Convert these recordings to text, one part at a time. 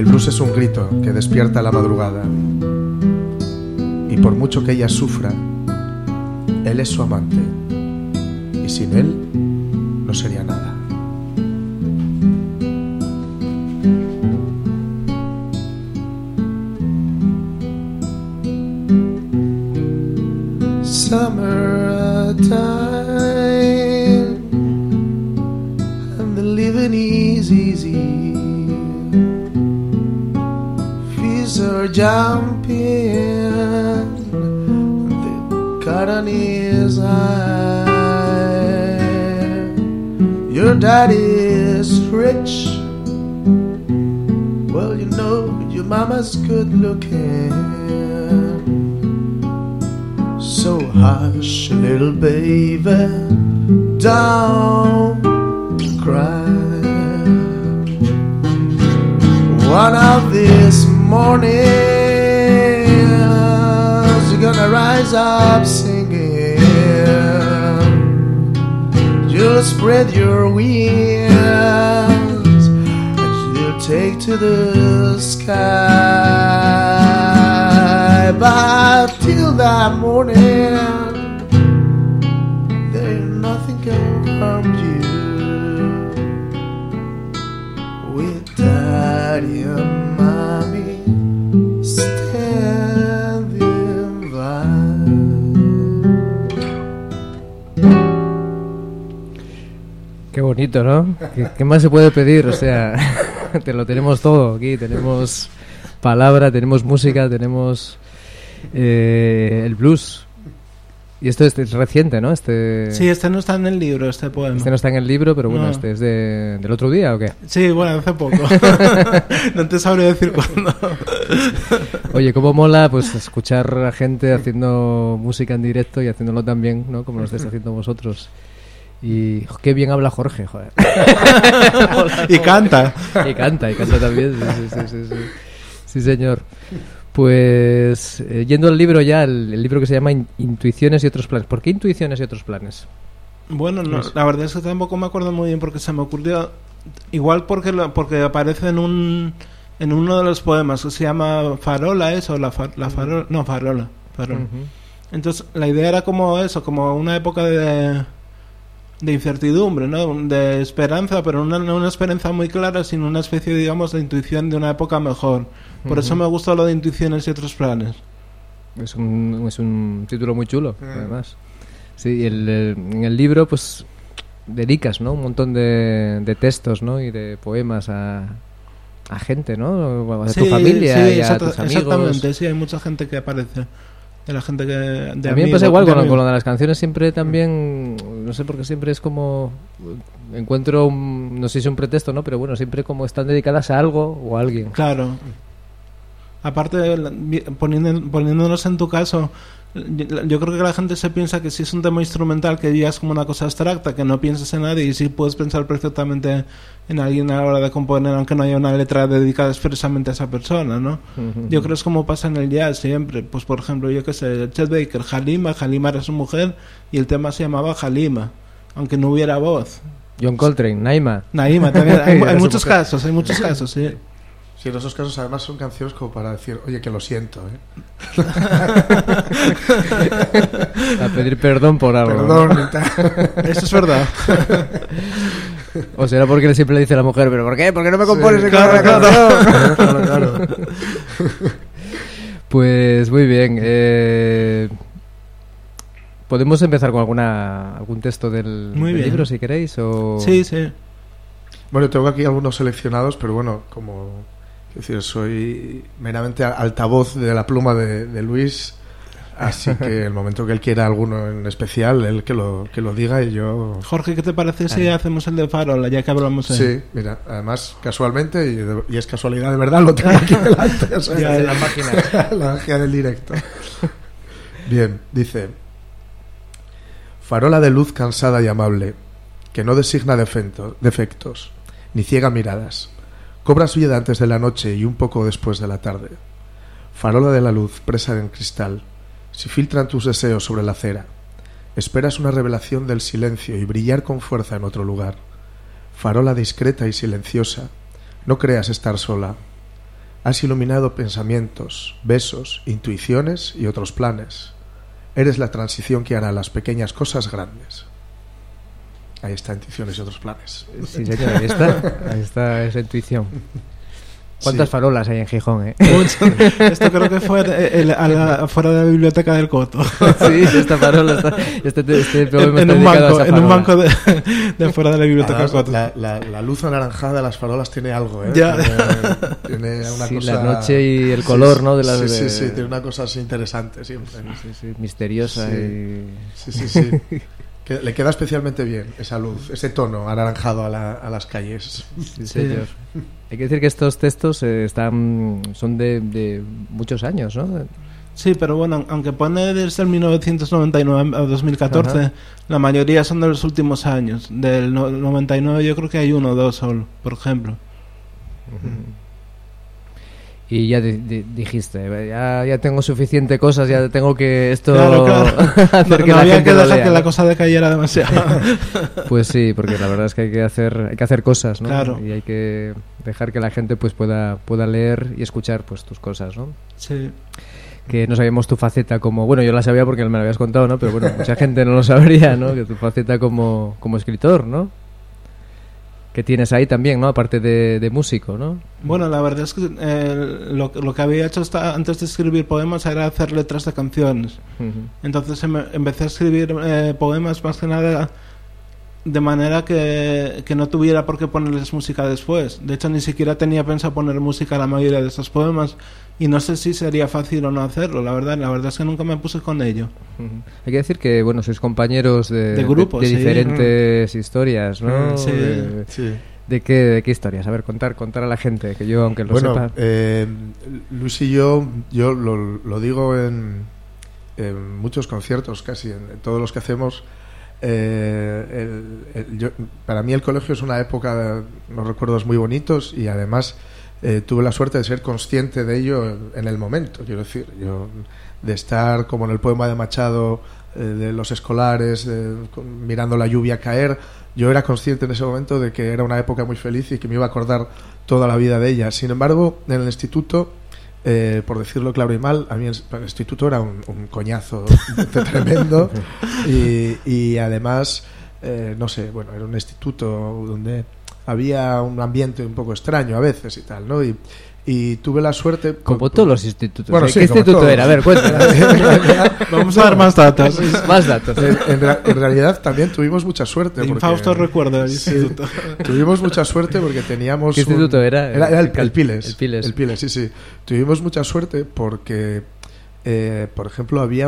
El blues es un grito que despierta a la madrugada, y por mucho que ella sufra, él es su amante, y sin él no sería nada. Summertime and the living is easy. Fees are jumping, the cotton is high. Your daddy is rich. Well, you know your mama's good looking. So hush, little baby, don't cry. One of these mornings you're gonna rise up singing. You'll spread your wings and you'll take to the sky. But till that morning, there ain't nothing can harm you. With daddy and mommy standing by. Qué bonito, ¿no? ¿Qué más se puede pedir? O sea, te lo tenemos todo aquí. Tenemos palabra, tenemos música, tenemos el blues. Y esto es reciente, ¿no? Sí, este no está en el libro, este poema. Este no está en el libro, pero bueno, No. este es del otro día, ¿o qué? Sí, bueno, hace poco. No te sabría decir cuándo. Oye, cómo mola pues escuchar a gente haciendo música en directo y haciéndolo tan bien, ¿no? Como lo estáis haciendo vosotros. Y qué bien habla Jorge, joder. Y canta. Y canta también. Sí. Sí, señor. Pues yendo al libro ya, el libro que se llama Intuiciones y otros planes. ¿Por qué Intuiciones y otros planes? Bueno, no, la verdad es que tampoco me acuerdo muy bien porque se me ocurrió. Igual porque aparece en uno de los poemas que se llama Farola, eso, Farola. No, Farola. Uh-huh. Entonces la idea era como eso, como una época de incertidumbre, ¿no? De esperanza, pero no una esperanza muy clara, sino una especie, digamos, de intuición de una época mejor. Por eso me gusta lo de Intuiciones y otros planes. Es un título muy chulo, además. Sí, en el libro, pues, dedicas, ¿no? Un montón de textos, ¿no? Y de poemas a gente, ¿no? A tu familia y a tus amigos. Exactamente, sí, hay mucha gente que aparece. De la gente que... De a mí me pasa igual con lo de las canciones, siempre también, no sé por qué siempre es como, encuentro, no sé si es un pretexto, ¿no? Pero bueno, siempre como están dedicadas a algo o a alguien. Claro. Aparte, poniéndonos en tu caso, yo creo que la gente se piensa que si es un tema instrumental, que ya es como una cosa abstracta, que no piensas en nadie, y sí puedes pensar perfectamente en alguien a la hora de componer, aunque no haya una letra dedicada expresamente a esa persona, ¿no? Uh-huh. Yo creo que es como pasa en el jazz siempre. Pues por ejemplo, yo que sé, Chet Baker, Halima era su mujer y el tema se llamaba Halima, aunque no hubiera voz. John Coltrane, Naima también. Hay muchos casos, sí. Sí, en esos casos además son canciones como para decir, oye, que lo siento, ¿eh? A pedir perdón por algo. Perdón. Eso es verdad. O será porque siempre le dice a la mujer, ¿pero por qué? ¿Por qué no me compones Claro. Pues muy bien. ¿Podemos empezar con algún texto del libro, si queréis? O... Sí. Bueno, tengo aquí algunos seleccionados, pero bueno, como... Es decir, soy meramente altavoz de la pluma de Luis, así que el momento que él quiera alguno en especial, él que lo diga y yo... Jorge, ¿qué te parece si hacemos el de Farola, ya que hablamos de... Sí, mira, además, casualmente, y es casualidad de verdad, lo tengo aquí delante, o sea, ya en la máquina. La magia del directo. Bien, dice: farola de luz cansada y amable, que no designa defectos, ni ciega miradas. Cobra su vida antes de la noche y un poco después de la tarde. Farola de la luz presa en cristal, si filtran tus deseos sobre la acera, esperas una revelación del silencio y brillar con fuerza en otro lugar. Farola discreta y silenciosa, no creas estar sola. Has iluminado pensamientos, besos, intuiciones y otros planes. Eres la transición que hará las pequeñas cosas grandes. Ahí está, intuiciones y otros planes. Sí, señor, ahí está esa intuición. ¿Cuántas farolas hay en Gijón, Esto creo que fue afuera de la biblioteca del Coto. Sí, esta farola este poema en está un dedicado banco, a esa en un farola. banco de fuera de la biblioteca del Coto. La luz anaranjada de las farolas tiene algo, ¿eh? Ya. Tiene una Sí, cosa... la noche y el color, ¿no? De las, sí, tiene una cosa así interesante siempre. Sí, misteriosa y... Sí. Que le queda especialmente bien esa luz, ese tono anaranjado a las calles. Sí, señor. Hay que decir que estos textos son de muchos años, ¿no? Sí, pero bueno, aunque pone desde el 1999 a 2014, ajá, la mayoría son de los últimos años. Del 99 yo creo que hay 1 o 2 solo, por ejemplo. Y ya dijiste, ya tengo suficiente cosas, ya tengo que esto... Claro. hacer que no la había gente que lo dejar lea, que ¿no? la cosa decayera demasiado. Pues sí, porque la verdad es que hay que hacer cosas, ¿no? Claro. Y hay que dejar que la gente pues pueda leer y escuchar pues tus cosas, ¿no? Sí. Que no sabíamos tu faceta como... Bueno, yo la sabía porque me la habías contado, ¿no? Pero bueno, mucha gente no lo sabría, ¿no? Que tu faceta como escritor, ¿no? Que tienes ahí también, ¿no? Aparte de músico, ¿no? Bueno, la verdad es que lo que había hecho antes de escribir poemas era hacer letras de canciones. Entonces empecé a escribir poemas más que nada de manera que no tuviera por qué ponerles música después. De hecho, ni siquiera tenía pensado poner música a la mayoría de estos poemas. Y no sé si sería fácil o no hacerlo, la verdad es que nunca me puse con ello. Hay que decir que, bueno, sois compañeros de grupos, de sí, diferentes historias, ¿no? Sí. ¿De qué historias? A ver, contar a la gente, que yo, aunque lo sepa... Luis y yo lo digo en muchos conciertos, casi en todos los que hacemos. Para mí el colegio es una época de unos recuerdos muy bonitos y además... tuve la suerte de ser consciente de ello en el momento, quiero decir, de estar como en el poema de Machado, de los escolares, mirando la lluvia caer. Yo era consciente en ese momento de que era una época muy feliz y que me iba a acordar toda la vida de ella. Sin embargo, en el instituto, por decirlo claro y mal, a mí el instituto era un coñazo tremendo y además, no sé, bueno, era un instituto donde había un ambiente un poco extraño a veces y tal, ¿no? Y tuve la suerte... Como todos los institutos. Bueno, sí, ¿qué instituto todos. era? A ver, cuéntanos. Vamos a dar más datos. Más datos. En realidad también tuvimos mucha suerte. Infausto recuerdo del instituto. Tuvimos mucha suerte porque teníamos... ¿Qué instituto era? Era el Piles. El Piles. El Piles, sí. Tuvimos mucha suerte porque... por ejemplo, había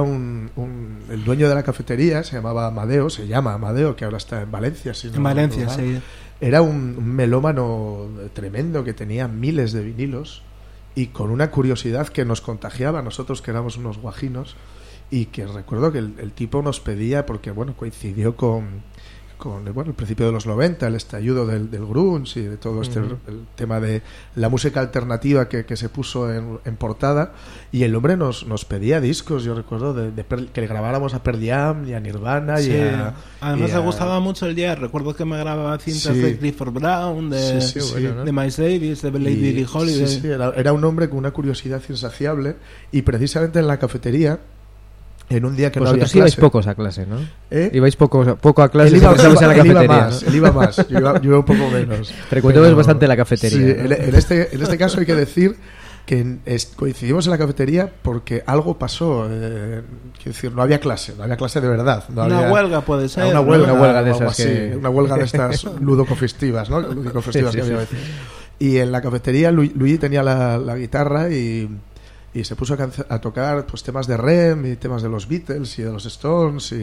el dueño de la cafetería, se llama Amadeo, que ahora está en Valencia. En Valencia, sí. Era un melómano tremendo que tenía miles de vinilos y con una curiosidad que nos contagiaba a nosotros, que éramos unos guajinos, y que recuerdo que el tipo nos pedía, porque bueno, coincidió con el principio de los 90, el estallido del grunge y de todo el tema de la música alternativa que se puso en portada, y el hombre nos pedía discos, yo recuerdo que le grabáramos a Pearl Jam y a Nirvana. Sí. Además le gustaba mucho el jazz. Recuerdo que me grababa cintas de Clifford Brown, de Miles Davis, de Lady Billie Holiday. Sí, era un hombre con una curiosidad insaciable, y precisamente en la cafetería, en un día que no había clase... ibais pocos a clase, ¿no? Ibais poco a clase. Él iba en la cafetería, más, ¿no? Él iba más, yo iba un poco menos. Frecuentamos bastante la cafetería. Sí, ¿no? en este caso hay que decir que coincidimos en la cafetería porque algo pasó. Quiero decir, no había clase de verdad. Una huelga puede ser. Una huelga de esas una huelga de estas ludocofestivas, ¿no? Ludicofestivas que había a veces. Y en la cafetería Luigi tenía la guitarra y se puso a tocar pues temas de Rem y temas de los Beatles y de los Stones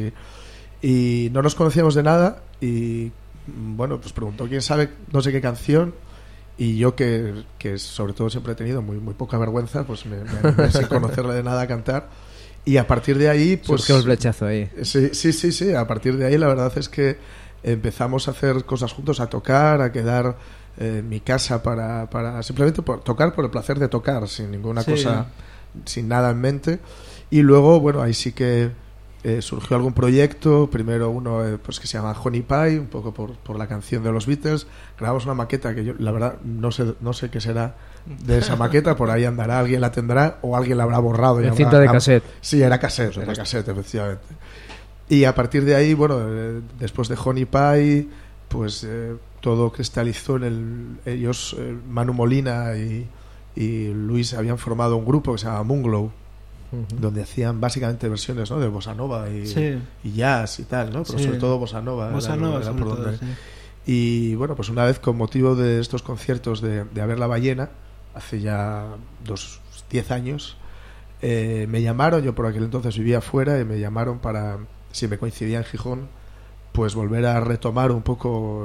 y no nos conocíamos de nada y bueno, pues preguntó quién sabe no sé qué canción, y yo que sobre todo siempre he tenido muy poca vergüenza, pues me animé sin conocerle de nada a cantar, y a partir de ahí pues surgió el flechazo ahí. Sí, a partir de ahí la verdad es que empezamos a hacer cosas juntos, a tocar, a quedar en mi casa para simplemente tocar por el placer de tocar, sin ninguna cosa, sin nada en mente. Y luego, bueno, ahí sí que surgió algún proyecto, primero uno pues que se llama Honey Pie, un poco por la canción de los Beatles. Grabamos una maqueta que yo, la verdad, no sé qué será de esa maqueta, por ahí andará, alguien la tendrá o alguien la habrá borrado. En cinta de cassette. Sí, era cassette, efectivamente. Y a partir de ahí, bueno, después de Honey Pie, pues todo cristalizó en ellos, Manu Molina y Luis habían formado un grupo que se llama Moonglow, donde hacían básicamente versiones, ¿no?, de bossa nova y jazz y tal, ¿no? Pero sobre todo bossa nova. Era por donde. Y bueno, pues una vez, con motivo de estos conciertos de A ver la ballena, hace ya 10 años, me llamaron, yo por aquel entonces vivía afuera, y me llamaron para, si me coincidía en Gijón, pues volver a retomar un poco,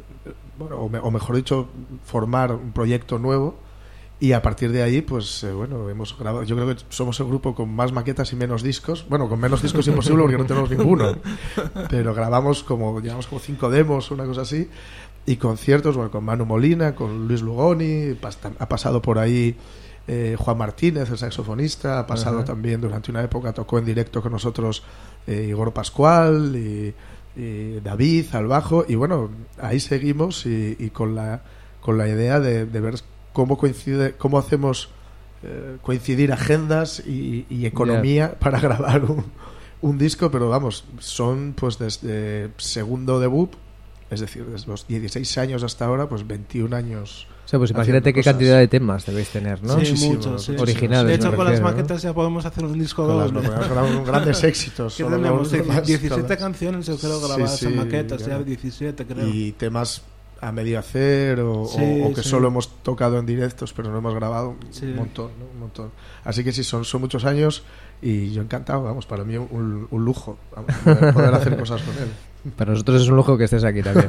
o mejor dicho, formar un proyecto nuevo. Y a partir de ahí, pues bueno, hemos grabado. Yo creo que somos el grupo con más maquetas y menos discos. Bueno, con menos discos imposible porque no tenemos ninguno. Pero llevamos como 5 demos, una cosa así. Y conciertos, bueno, con Manu Molina, con Luis Lugoni. Ha pasado por ahí Juan Martínez, el saxofonista. Ha pasado también durante una época, tocó en directo con nosotros Igor Pascual y David al bajo. Y bueno, ahí seguimos y con la idea de ver cómo hacemos coincidir agendas y economía para grabar un disco. Pero vamos, son pues desde segundo debut, es decir, desde los 16 años hasta ahora, pues 21 años. O sea, pues imagínate qué cantidad de temas debéis tener, ¿no? Sí, muchos, sí. Originales. De hecho, con las maquetas ya podemos hacer un disco 2. Podemos grabar grandes éxitos. Que tenemos 17 canciones, yo creo, grabadas en maquetas, ya 17, creo. Y temas a medio hacer o que solo hemos tocado en directos pero no hemos grabado, un montón, ¿no? Un montón. Así que sí, son muchos años y yo encantado, vamos, para mí un lujo, vamos, poder hacer cosas con él. Para nosotros es un lujo que estés aquí también.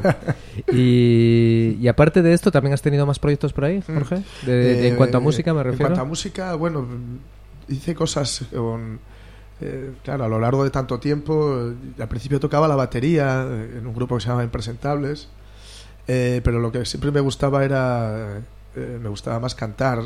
Y aparte de esto, ¿también has tenido más proyectos por ahí, Jorge? En cuanto a música me refiero. En cuanto a música, bueno, hice cosas con... claro, a lo largo de tanto tiempo, al principio tocaba la batería en un grupo que se llama Impresentables. Pero lo que siempre me gustaba me gustaba más cantar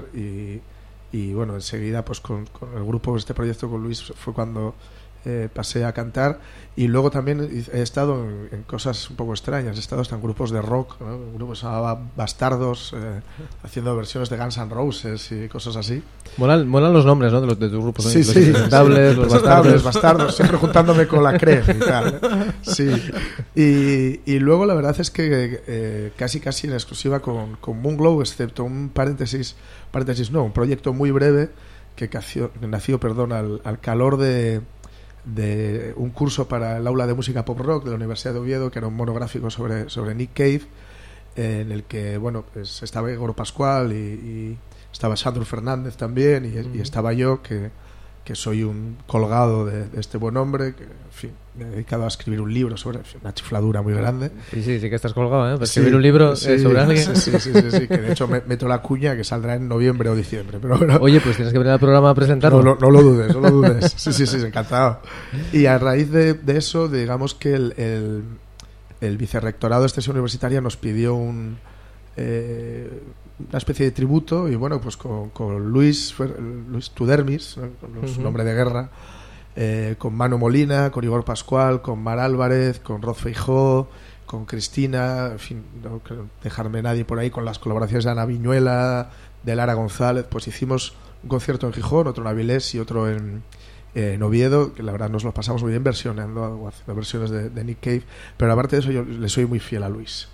y bueno, enseguida pues con el grupo, este proyecto con Luis, fue cuando pasé a cantar. Y luego también he estado en cosas un poco extrañas, he estado hasta en grupos de rock, ¿no? Un grupo que se llamaba Bastardos, haciendo versiones de Guns N' Roses y cosas así. Molan los nombres, ¿no?, de tus grupos, ¿no? Sí, los Impresentables, los Bastardos, siempre juntándome con la CRE y tal, ¿eh? Sí. Y luego la verdad es que casi en exclusiva con Moonglow, excepto un un proyecto muy breve que nació al calor de un curso para el aula de música pop rock de la Universidad de Oviedo, que era un monográfico sobre Nick Cave, en el que bueno, pues estaba Igor Pascual y estaba Sandro Fernández también y estaba yo, que soy un colgado de este buen hombre, que en fin, me he dedicado a escribir un libro sobre una chifladura muy grande. Sí que estás colgado, ¿eh? Para escribir un libro sobre alguien. Sí, que de hecho meto la cuña que saldrá en noviembre o diciembre. Pero bueno, oye, pues tienes que venir al programa a presentarlo. No lo dudes. Sí, encantado. Y a raíz de eso, digamos que el vicerrectorado de extensión universitaria nos pidió una especie de tributo, y bueno, pues con Luis Tudermis, ¿no?, con su nombre de guerra, con Manu Molina, con Igor Pascual, con Mar Álvarez, con Rod Feijó, con Cristina, en fin, no quiero dejarme nadie por ahí, con las colaboraciones de Ana Viñuela, de Lara González, pues hicimos un concierto en Gijón, otro en Avilés y otro en Oviedo, que la verdad nos lo pasamos muy bien versionando, haciendo versiones de Nick Cave. Pero aparte de eso, yo le soy muy fiel a Luis.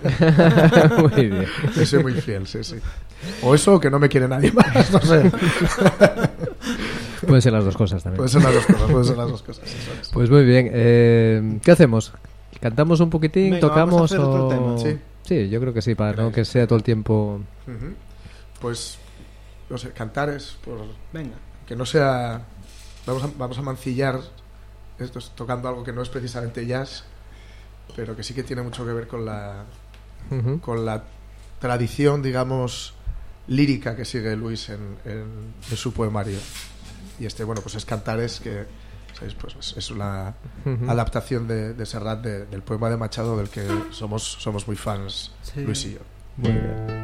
Muy bien. Le soy muy fiel, sí. O eso, o que no me quiere nadie más, no sé. Pueden ser las dos cosas también. Pueden ser las dos cosas. Eso es. Pues muy bien. ¿Qué hacemos? ¿Cantamos un poquitín? Venga, ¿Tocamos? vamos a hacer otro tema. Sí, yo creo que sí, para no que sea todo el tiempo. Pues, no sé, cantares, venga, que no sea... Vamos a mancillar esto, tocando algo que no es precisamente jazz, pero que sí que tiene mucho que ver con la tradición, digamos, lírica que sigue Luis en su poemario. Y bueno, pues es Cantares, que ¿sabéis? Pues es una adaptación de Serrat del poema de Machado, del que somos muy fans, sí. Luis y yo. Muy bien.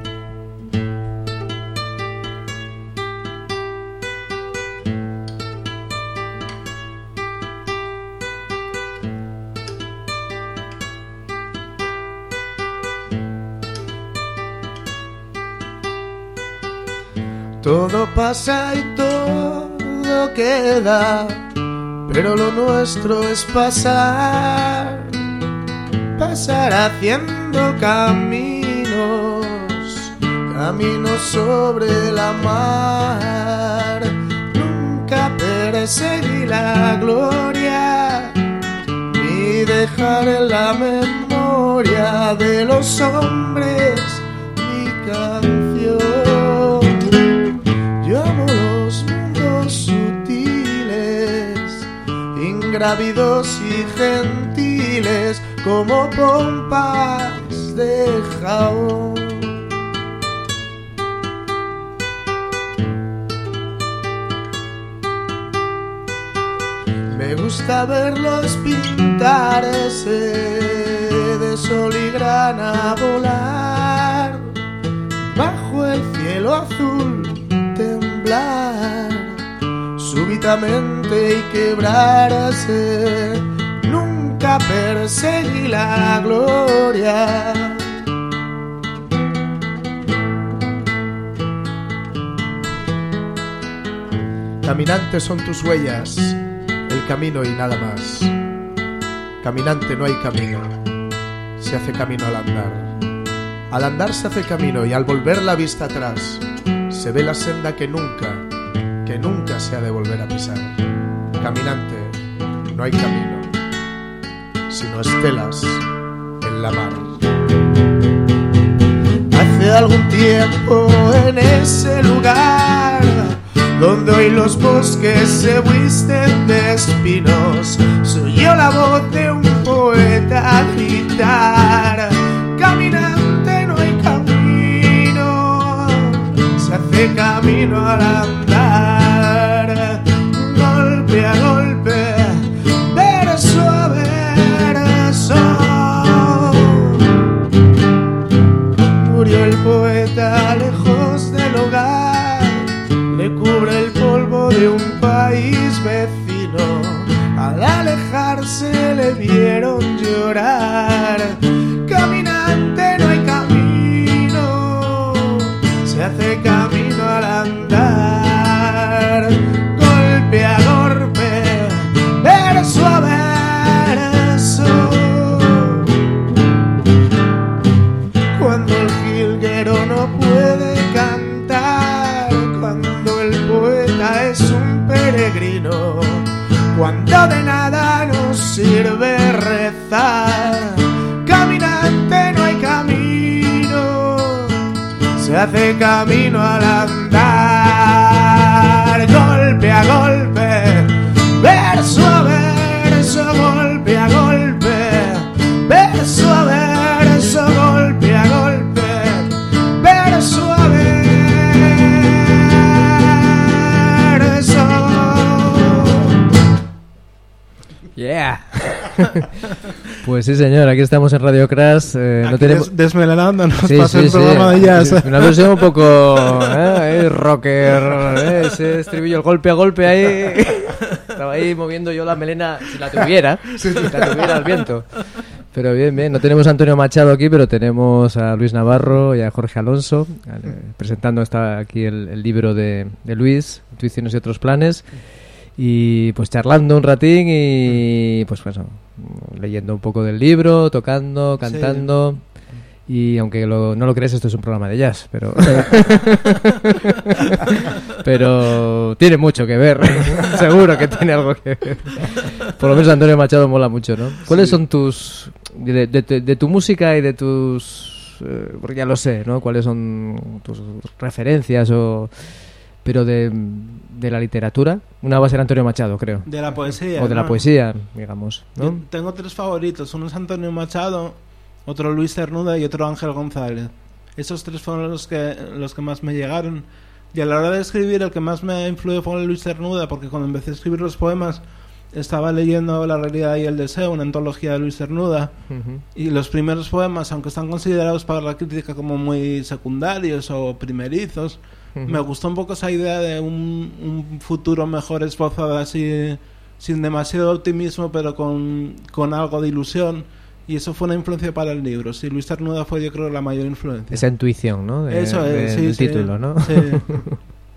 Todo pasa y todo queda, pero lo nuestro es pasar, pasar haciendo caminos, caminos sobre la mar. Nunca perseguí la gloria, ni dejar en la memoria de los hombres mi canción. Yo amo los mundos sutiles, ingrávidos y gentiles, como pompas de jabón. Me gusta verlos pintarse de sol y grana, volar bajo el cielo azul, temblar súbitamente y quebrarse. Nunca perseguí la gloria. Caminantes son tus huellas, el camino y nada más. Caminante, no hay camino, se hace camino al andar. Al andar se hace camino y al volver la vista atrás se ve la senda que nunca se ha de volver a pisar. Caminante, no hay camino, sino estelas en la mar. Hace algún tiempo en ese lugar donde hoy los bosques se visten de espinos, se oyó la voz de un poeta gritar: caminante, no hay camino, se hace camino al andar. Golpe a golpe, verso a verso, murió el poeta lejos del hogar, le cubre el polvo de un país vecino. Al alejarse le vieron llorar. Caminante, no hay camino, se hace camino al andar. Golpe a golpe, verso a verso, cuando el jilguero no puede cantar, cuando el poeta es un peregrino, cuando de nada nos sirve rezar. Caminante, no hay camino, se hace camino al andar. Golpe a golpe, verso a verso, golpe a golpe, verso a verso, golpe a golpe, verso a verso. Yeah. Pues sí, señor, aquí estamos en Radio Crash. No tenemos... Desmelenándonos, Sí, pasa el programa de jazz. Una versión un poco rocker, ese estribillo, el golpe a golpe ahí. Estaba ahí moviendo yo la melena, si la tuviera, al viento. Pero bien, bien. No tenemos a Antonio Machado aquí, pero tenemos a Luis Navarro y a Jorge Alonso presentando aquí el libro de Luis, Intuiciones y otros planes. Y pues charlando un ratín y pues bueno, leyendo un poco del libro, tocando, cantando. Sí. Y aunque no lo crees, esto es un programa de jazz, pero pero tiene mucho que ver. Seguro que tiene algo que ver. Por lo menos Antonio Machado mola mucho, ¿no? ¿Cuáles son tus de tu música y de tus porque ya lo sé, ¿no? ¿Cuáles son tus referencias pero de la literatura? Una va a ser Antonio Machado, creo. De la poesía. O de la poesía, digamos, ¿no? Yo tengo tres favoritos. Uno es Antonio Machado, otro Luis Cernuda y otro Ángel González. Esos tres fueron los que más me llegaron. Y a la hora de escribir, el que más me influyó fue Luis Cernuda, porque cuando empecé a escribir los poemas estaba leyendo La realidad y el deseo, una antología de Luis Cernuda. Uh-huh. Y los primeros poemas, aunque están considerados para la crítica como muy secundarios o primerizos, me gustó un poco esa idea de un futuro mejor esbozado así, sin demasiado optimismo, pero con algo de ilusión. Y eso fue una influencia para el libro. Sí, Luis Cernuda fue, yo creo, la mayor influencia. Esa intuición, ¿no? Eso es, del título, ¿no? Sí.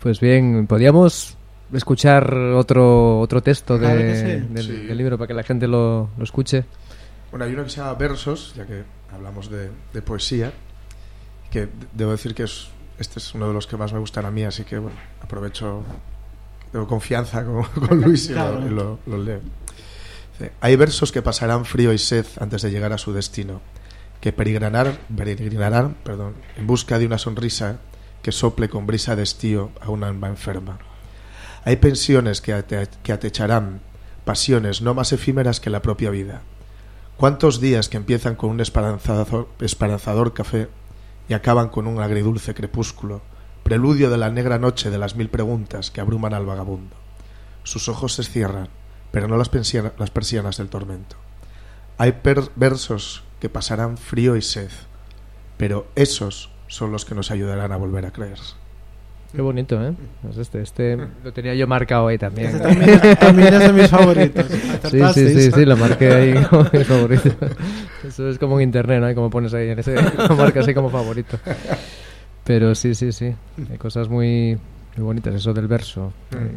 Pues bien, podríamos escuchar otro texto Claro que sí. del libro para que la gente lo escuche. Bueno, hay uno que se llama Versos, ya que hablamos de poesía, que debo decir que este es uno de los que más me gustan a mí, así que bueno, aprovecho, tengo confianza con Luis y Claro. lo leo. Dice, hay versos que pasarán frío y sed antes de llegar a su destino, que peregrinarán, en busca de una sonrisa que sople con brisa de estío a una alma enferma. Hay pensiones que atecharán pasiones no más efímeras que la propia vida. ¿Cuántos días que empiezan con un esperanzador café y acaban con un agridulce crepúsculo, preludio de la negra noche de las 1000 preguntas que abruman al vagabundo? Sus ojos se cierran, pero no las persianas del tormento. Hay versos que pasarán frío y sed, pero esos son los que nos ayudarán a volver a creer. Qué bonito, ¿eh? Pues este lo tenía yo marcado ahí también. También es de mis favoritos. Sí, lo marqué ahí como mi favorito. Eso es como en internet, ¿no? Como pones ahí, lo marcas ahí como favorito. Pero sí. Hay cosas muy bonitas, eso del verso.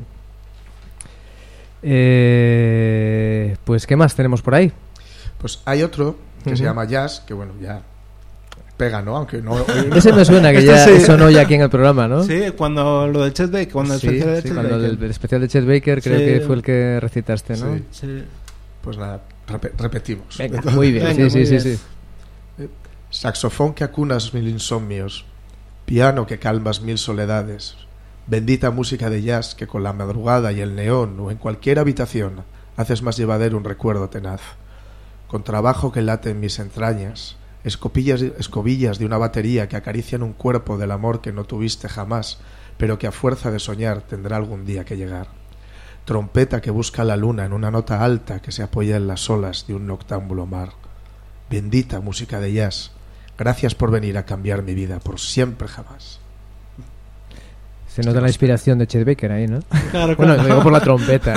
Pues, ¿qué más tenemos por ahí? Pues hay otro que se llama Jazz, que bueno, ya pega, ¿no? Aunque no... Ese me suena que ya sonó ya aquí en el programa, ¿no? Sí, cuando lo de Chet Baker, cuando el especial de Chet cuando Baker. el especial de Chet Baker creo que fue el que recitaste, ¿no? Sí. Pues nada, repetimos. Venga, muy bien. Venga, Sí. muy bien. Saxofón que acunas 1000 insomnios, piano que calmas 1000 soledades, bendita música de jazz que con la madrugada y el neón o en cualquier habitación haces más llevadero un recuerdo tenaz. Con trabajo que late en mis entrañas, escobillas de una batería que acarician un cuerpo del amor que no tuviste jamás, pero que a fuerza de soñar tendrá algún día que llegar. Trompeta que busca la luna en una nota alta que se apoya en las olas de un noctámbulo mar. Bendita música de jazz, gracias por venir a cambiar mi vida por siempre jamás. Se nota la inspiración de Chet Baker ahí, ¿no? Claro. Bueno, lo digo por la trompeta.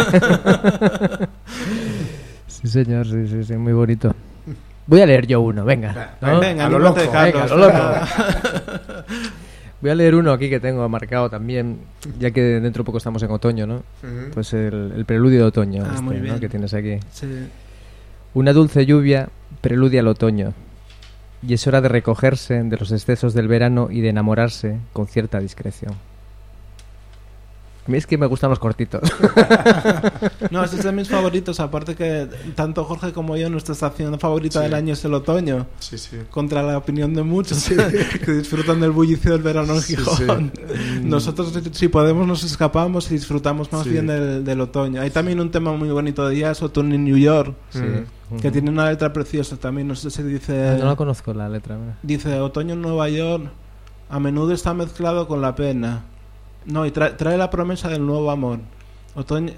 Sí, señor, sí, muy bonito. Voy a leer yo uno, venga. ¿no? Venga, a lo loco. Venga, a lo loco. Voy a leer uno aquí que tengo marcado también, ya que dentro de poco estamos en otoño, ¿no? Pues el preludio de otoño, muy bien. ¿no? Que tienes aquí. Sí. Una dulce lluvia preludia al otoño, y es hora de recogerse de los excesos del verano y de enamorarse con cierta discreción. A mí es que me gustan los cortitos. No, este es de mis favoritos. Aparte que tanto Jorge como yo, nuestra estación favorita del año es el otoño. Sí. Contra la opinión de muchos que disfrutan del bullicio del verano en Gijón. Nosotros, si podemos, nos escapamos y disfrutamos más bien del otoño. Hay también un tema muy bonito de jazz, Otoño en New York, que tiene una letra preciosa también. No sé si dice... No la conozco la letra. Dice, otoño en Nueva York a menudo está mezclado con la pena. No, y trae la promesa del nuevo amor. Otoño,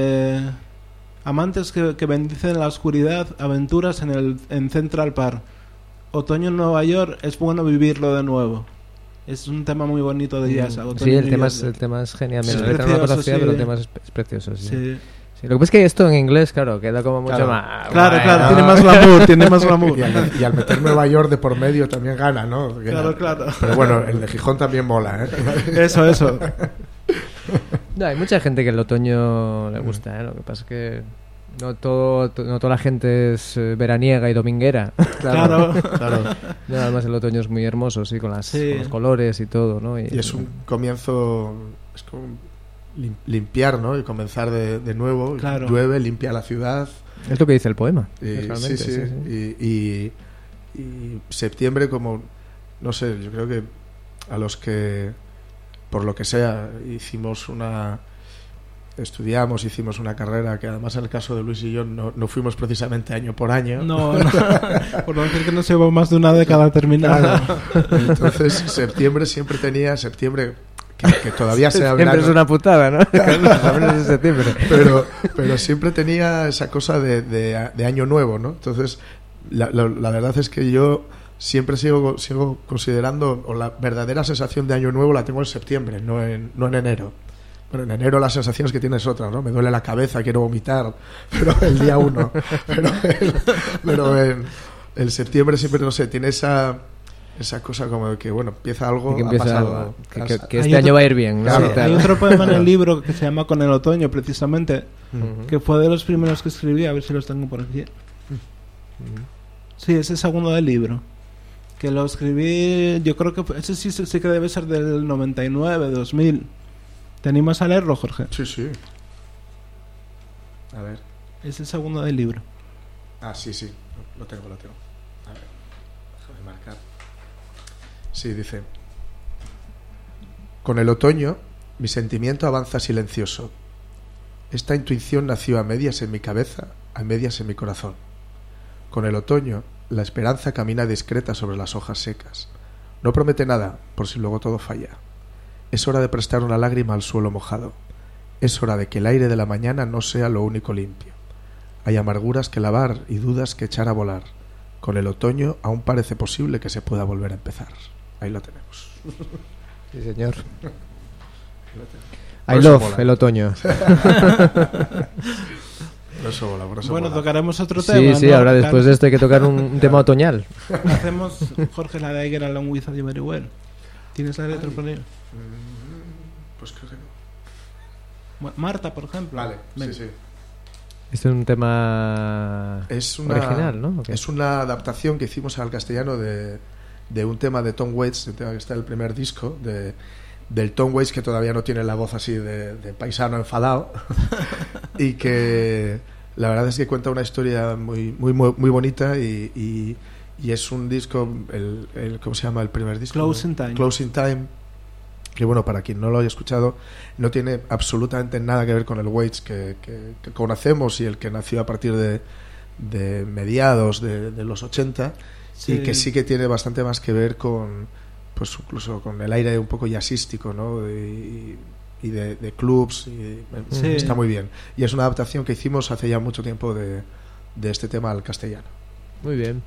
amantes que bendicen la oscuridad, aventuras en Central Park. Otoño en Nueva York, es bueno vivirlo de nuevo. Es un tema muy bonito de jazz. Sí, el tema es genial. Mira, la letra no la conocía, pero el tema es precioso. Sí. Lo que pasa es que esto en inglés, claro, queda como mucho más... Claro, tiene más glamour. Y al meter Nueva York de por medio también gana, ¿no? Claro. Pero bueno, el de Gijón también mola, ¿eh? Eso. No, hay mucha gente que el otoño le gusta, ¿eh? Lo que pasa es que no toda la gente es veraniega y dominguera. Claro. No, además el otoño es muy hermoso, sí, con los colores y todo, ¿no? Y es un comienzo... Es como limpiar, ¿no? Y comenzar de nuevo. Claro. Llueve, limpia la ciudad. Es lo que dice el poema. Sí. Y septiembre, como no sé, yo creo que a los que por lo que sea hicimos una carrera que además en el caso de Luis y yo no fuimos precisamente año por año. No. Por no decir que nos llevó más de una década terminada. Entonces septiembre que todavía sea verano. Siempre es una putada, ¿no? En septiembre. Pero siempre tenía esa cosa de año nuevo, ¿no? Entonces, la verdad es que yo siempre sigo considerando, o la verdadera sensación de año nuevo la tengo en septiembre, no en enero. Bueno, en enero la sensación es que tienes otra, ¿no? Me duele la cabeza, quiero vomitar, pero el día 1. Pero en septiembre siempre, no sé, tiene esa Esa cosa como de que, bueno, empieza algo, Que empieza ha pasado. algo, que Hay este otro- año va a ir bien, ¿no? Claro. Sí, Claro. hay otro poema en el libro que se llama Con el otoño, precisamente, Ujú. que fue de los primeros que escribí, a ver si los tengo por aquí. Sí, es el segundo del libro. Que lo escribí, yo creo que ese sí que debe ser del 99, 2000. ¿Te animas a leerlo, Jorge? Sí, sí. A ver. Es el segundo del libro. Ah, sí, sí. Lo tengo. A ver. Déjame marcar. Sí, dice. Con el otoño, mi sentimiento avanza silencioso. Esta intuición nació a medias en mi cabeza, a medias en mi corazón. Con el otoño, la esperanza camina discreta sobre las hojas secas. No promete nada, por si luego todo falla. Es hora de prestar una lágrima al suelo mojado. Es hora de que el aire de la mañana no sea lo único limpio. Hay amarguras que lavar y dudas que echar a volar. Con el otoño aún parece posible que se pueda volver a empezar. Ahí lo tenemos. Sí, señor. Por I eso love mola. el otoño. Por eso mola, por eso Bueno, mola. tocaremos otro Sí, tema. sí, ¿no? ahora después de esto hay que tocar un tema otoñal. Hacemos, Jorge, la de I Get Along With You Very Well. ¿Tienes la letra por ahí? Pues creo que no. Marta, por ejemplo. Vale, Venga. sí, sí. Este es un tema Es una, original, ¿no? ¿O qué? Es una adaptación que hicimos al castellano de un tema de Tom Waits, el tema que está en el primer disco, del Tom Waits, que todavía no tiene la voz así de paisano enfadado, y que la verdad es que cuenta una historia muy bonita y es un disco, ¿cómo se llama el primer disco? Closing Time. Closing Time, que bueno, para quien no lo haya escuchado, no tiene absolutamente nada que ver con el Waits que conocemos y el que nació a partir de mediados de los 80, Sí. y que sí que tiene bastante más que ver con, pues incluso con el aire un poco jazzístico, ¿no? Y de clubs, y Sí. está muy bien. Y es una adaptación que hicimos hace ya mucho tiempo de este tema al castellano. Muy bien.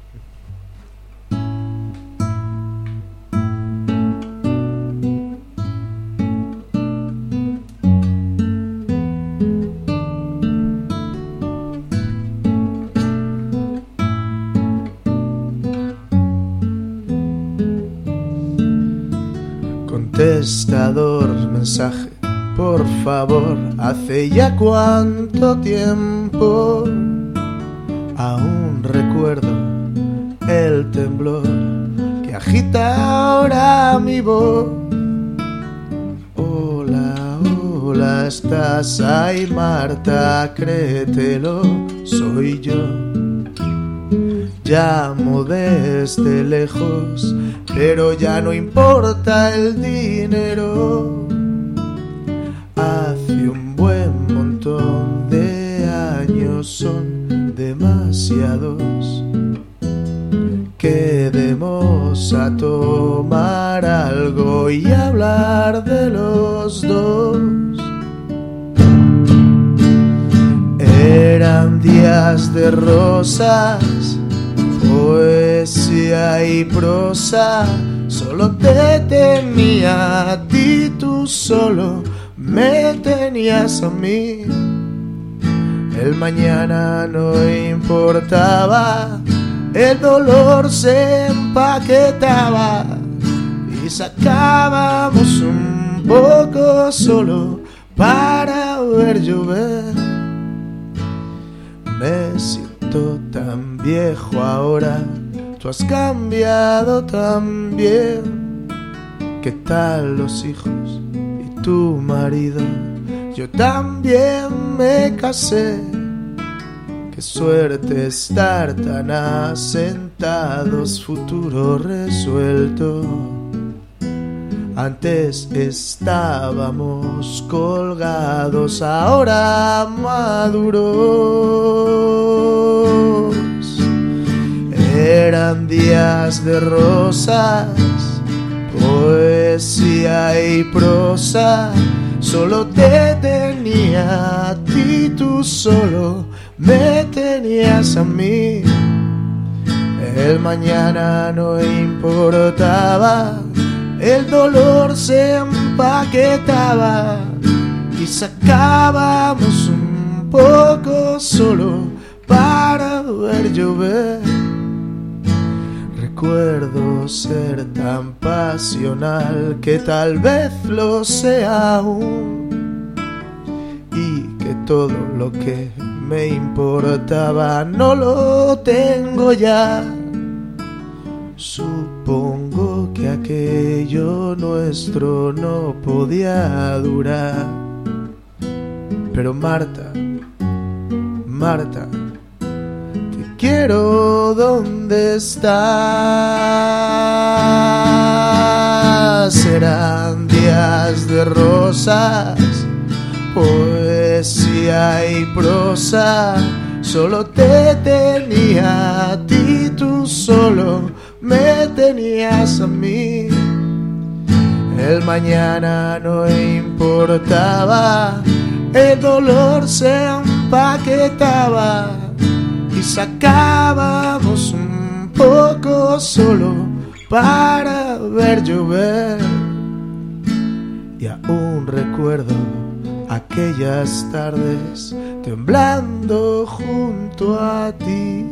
Contestador, mensaje, por favor, hace ya cuánto tiempo aún recuerdo el temblor que agita ahora mi voz. Hola, hola, estás ahí, Marta, créetelo, soy yo. Llamo desde lejos, pero ya no importa el dinero. Hace un buen montón de años, son demasiados. Quedemos a tomar algo y hablar de los dos. Eran días de rosas, poesía y prosa. Solo te tenía a ti, tú solo me tenías a mí. El mañana no importaba, el dolor se empaquetaba y sacábamos un poco solo para ver llover. Me siento tan viejo ahora, tú has cambiado también. ¿Qué tal los hijos y tu marido? Yo también me casé. Qué suerte estar tan asentados, futuro resuelto. Antes estábamos colgados, ahora maduros. Eran días de rosas, poesía y prosa. Solo te tenía a ti, tú solo me tenías a mí. El mañana no importaba, el dolor se empaquetaba y sacábamos un poco solo para ver llover. recuerdo ser tan pasional que tal vez lo sea aún, y que todo lo que me importaba no lo tengo ya. Supongo que aquello nuestro no podía durar. Pero Marta, Marta, te quiero, ¿dónde estás? Eran días de rosas, poesía y prosa. Solo te tenía a ti, tú solo me tenías a mí. El mañana no importaba, el dolor se empaquetaba y sacábamos un poco solo para ver llover. Y aún recuerdo aquellas tardes temblando junto a ti.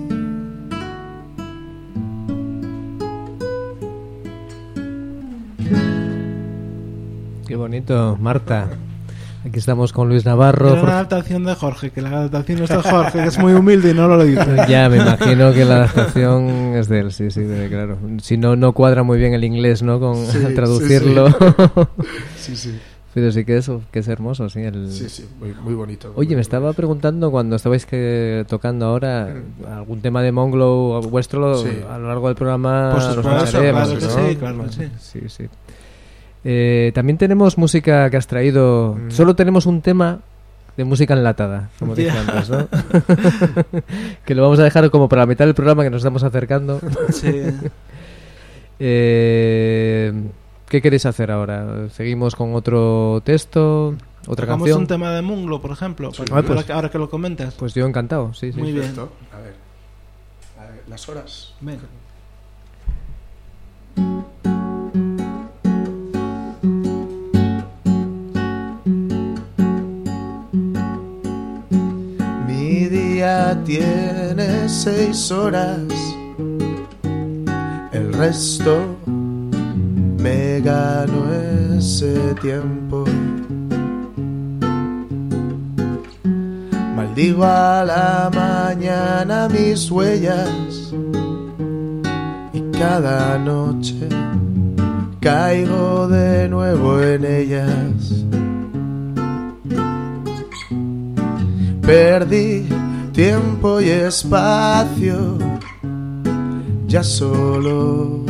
Qué bonito, Marta. Aquí estamos con Luis Navarro. Era una adaptación de Jorge, que la adaptación es de Jorge, que es muy humilde y no lo dice. Ya, me imagino que la adaptación es de él, sí, claro. Si no, no cuadra muy bien el inglés, ¿no? Con traducirlo. Sí, sí. Pero sí que es hermoso, sí. Sí, muy, muy bonito. Oye, me estaba preguntando cuando estabais tocando ahora algún tema de Monglow vuestro a lo largo del programa. Pues lo claro escucharemos, que ¿no? sí, claro que sí. Sí. También tenemos música que has traído. Solo tenemos un tema de música enlatada, como dije antes, ¿no? Que lo vamos a dejar como para la mitad del programa, que nos estamos acercando. Sí. ¿Qué queréis hacer ahora? ¿Seguimos con otro texto? ¿Otra Tocamos canción? un tema de Munglo, por ejemplo, Sí. ahora que lo comentas. Pues yo encantado, sí. Muy bien. Perfecto. A ver, las horas. Venga. Mi día tiene 6 horas, el resto me gano ese tiempo. Maldigo a la mañana mis huellas y cada noche caigo de nuevo en ellas. Perdí tiempo y espacio, ya solo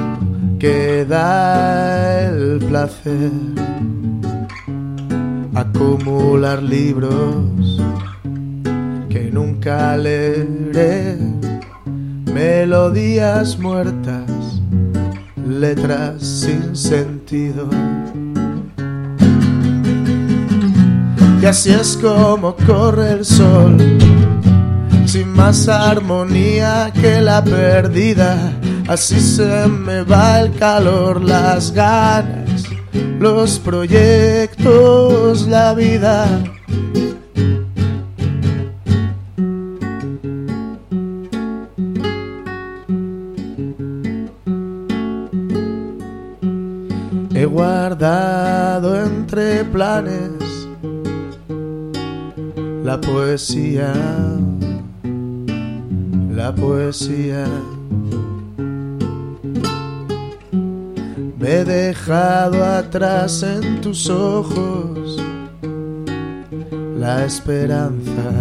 queda el placer. Acumular libros que nunca leeré, melodías muertas, letras sin sentido. Y así es como corre el sol, sin más armonía que la perdida. Así se me va el calor, las ganas, los proyectos, la vida. He guardado entre planes la poesía, la poesía. Me he dejado atrás en tus ojos la esperanza,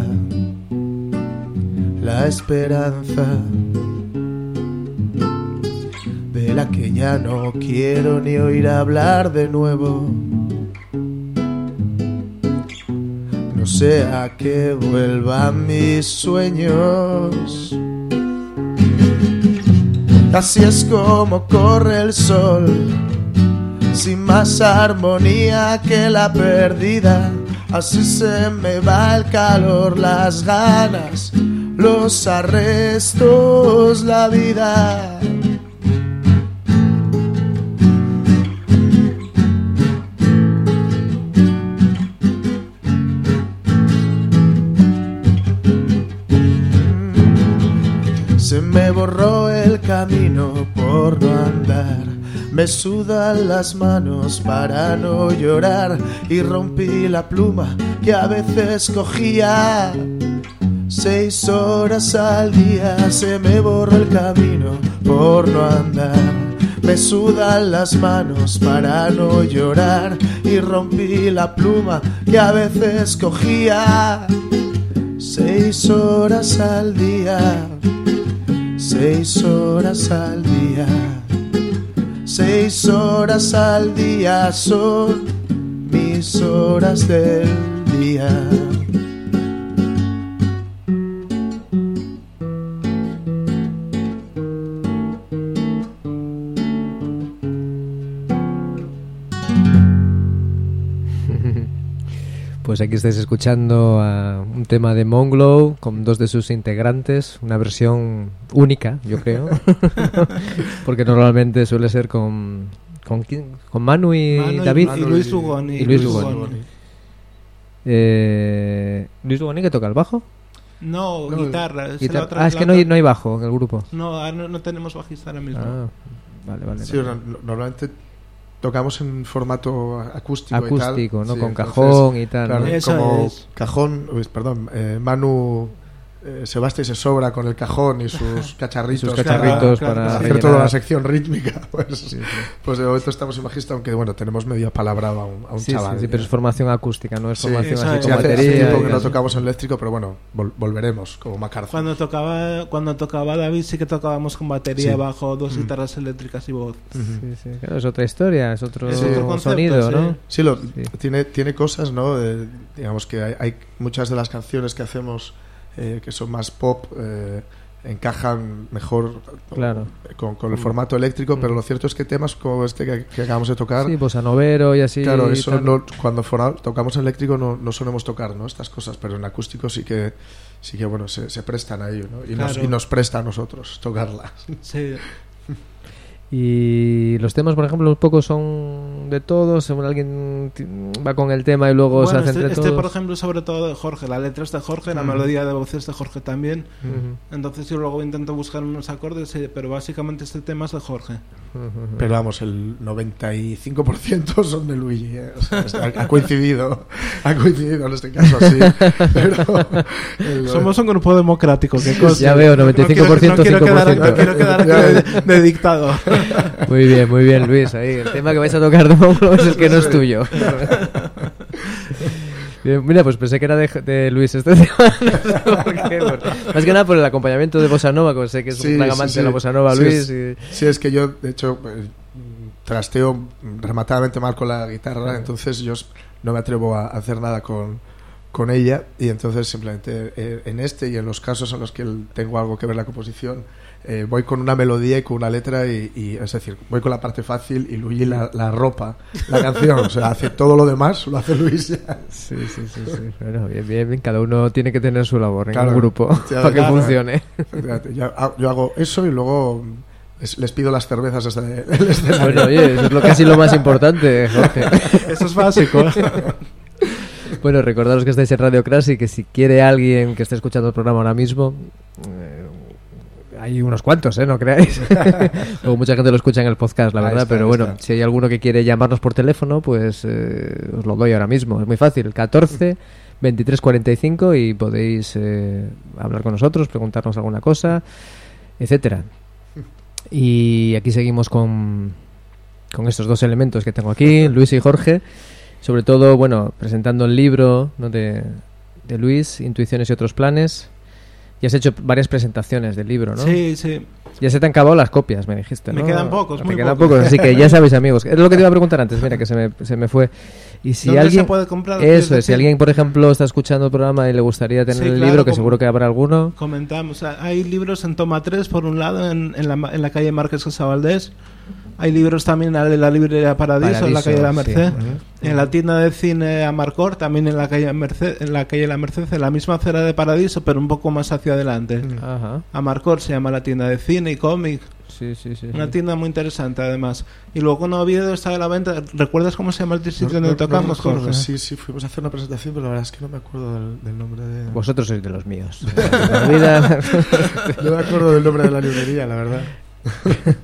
la esperanza de la que ya no quiero ni oír hablar de nuevo. No sea que vuelvan mis sueños. Así es como corre el sol, sin más armonía que la perdida. Así se me va el calor, las ganas, los arrestos, la vida. Se me borró el camino por Me sudan las manos para no llorar y rompí la pluma que a veces cogía. 6 horas al día se me borra el camino por no andar. Me sudan las manos para no llorar y rompí la pluma que a veces cogía. 6 horas al día, 6 horas al día, 6 horas al día son mis horas del día. Pues aquí estáis escuchando un tema de Monglow con 2 de sus integrantes, una versión única, yo creo, porque normalmente suele ser con Manu y David y Luis Lugoni. Y Luis Lugoni. ¿Luis Lugoni que toca el bajo? No, guitarra. Es que no hay bajo en el grupo. No tenemos bajista ahora mismo. Vale. Sí, normalmente tocamos en formato acústico y tal. ¿no? Sí, Con cajón y tal. Claro, ¿no? como cajón, Manu se basta y se sobra con el cajón y sus cacharritos, para hacer toda la sección rítmica. Pues de momento estamos en bajista, aunque bueno, tenemos medio palabrado a un chaval. Sí, pero es formación acústica, no es formación así con hace batería. tiempo que no tocamos en eléctrico, pero bueno, volveremos como MacArthur. Cuando tocaba David sí que tocábamos con batería, bajo, 2 guitarras eléctricas y voz. Sí, claro, es otra historia, es otro concepto, sonido, ¿no? Sí, tiene cosas, ¿no? Digamos que hay muchas de las canciones que hacemos que son más pop, encajan mejor con el formato eléctrico, pero lo cierto es que temas como este que acabamos de tocar, bossa novero y así, claro, eso cuando tocamos en eléctrico no solemos tocar, ¿no? Estas cosas, pero en acústico sí que bueno, se prestan a ello, ¿no? Y nos presta a nosotros tocarlas. Sí. Y los temas, por ejemplo, un poco son de todos, según alguien va con el tema y luego se hace entre todos. Por ejemplo, sobre todo de Jorge, la letra es de Jorge, la melodía de voces de Jorge también. Entonces yo luego intento buscar unos acordes, pero básicamente este tema es de Jorge. Pero vamos, el 95% son de Luigi, o sea, ha coincidido en este caso así. Pero somos un grupo democrático, qué cosa. Ya veo, 95%, no quiero quedar aquí de dictador. Muy bien, Luis. Ahí el tema que vais a tocar de Monglow es el que no es tuyo. Bien, mira, pues pensé que era de Luis este tema. No sé por qué. Más que nada por el acompañamiento de Bossa Nova, que sé que es un gran amante de la Bossa Nova, Luis. Sí, es que yo, de hecho, trasteo rematadamente mal con la guitarra, entonces yo no me atrevo a hacer nada con ella, y entonces simplemente en este y en los casos en los que tengo algo que ver la composición, voy con una melodía y con una letra y es decir, voy con la parte fácil y Luigi la ropa la canción, o sea, hace todo lo demás, lo hace Luis ya. Sí. Bueno, bien, cada uno tiene que tener su labor en el grupo para que funcione. Yo hago eso y luego les pido las cervezas desde el escenario. Bueno, oye, eso es casi lo más importante, Jorge. Eso es básico. Bueno, recordaros que estáis en Radio Crash y que si quiere alguien que esté escuchando el programa ahora mismo, hay unos cuantos, no creáis. Luego mucha gente lo escucha en el podcast, la verdad, pero bueno, si hay alguno que quiere llamarnos por teléfono, pues os lo doy ahora mismo. Es muy fácil, 14 23 45 y podéis hablar con nosotros, preguntarnos alguna cosa, etcétera. Y aquí seguimos con estos 2 elementos que tengo aquí, Luis y Jorge. Sobre todo, bueno, presentando el libro, ¿no? de Luis, Intuiciones y otros planes. Y has hecho varias presentaciones del libro, ¿no? Sí. Ya se te han acabado las copias, me dijiste, ¿no? Me quedan pocos, muy quedan pocos. Así que ya sabéis, amigos. Es lo que te iba a preguntar antes, mira, que se me fue. Y si ¿Dónde alguien, se puede comprar? Eso es, si alguien, por ejemplo, está escuchando el programa y le gustaría tener el libro, que seguro que habrá alguno. Comentamos, hay libros en Toma 3, por un lado, en la calle Márquez José Valdés. Hay libros también en la librería Paradiso, en la calle de la Merced. Sí. En la tienda de cine Amarcor, también en la calle Merced, en la misma acera de Paradiso, pero un poco más hacia adelante. Ajá. Amarcor se llama la tienda de cine y cómic. Sí. Una tienda muy interesante, además. Y luego en Oviedo está de la venta. ¿Recuerdas cómo se llama el sitio donde tocamos, Jorge? Sí, fuimos a hacer una presentación, pero la verdad es que no me acuerdo del nombre de... Vosotros sois de los míos. No me acuerdo del nombre de la librería, la verdad.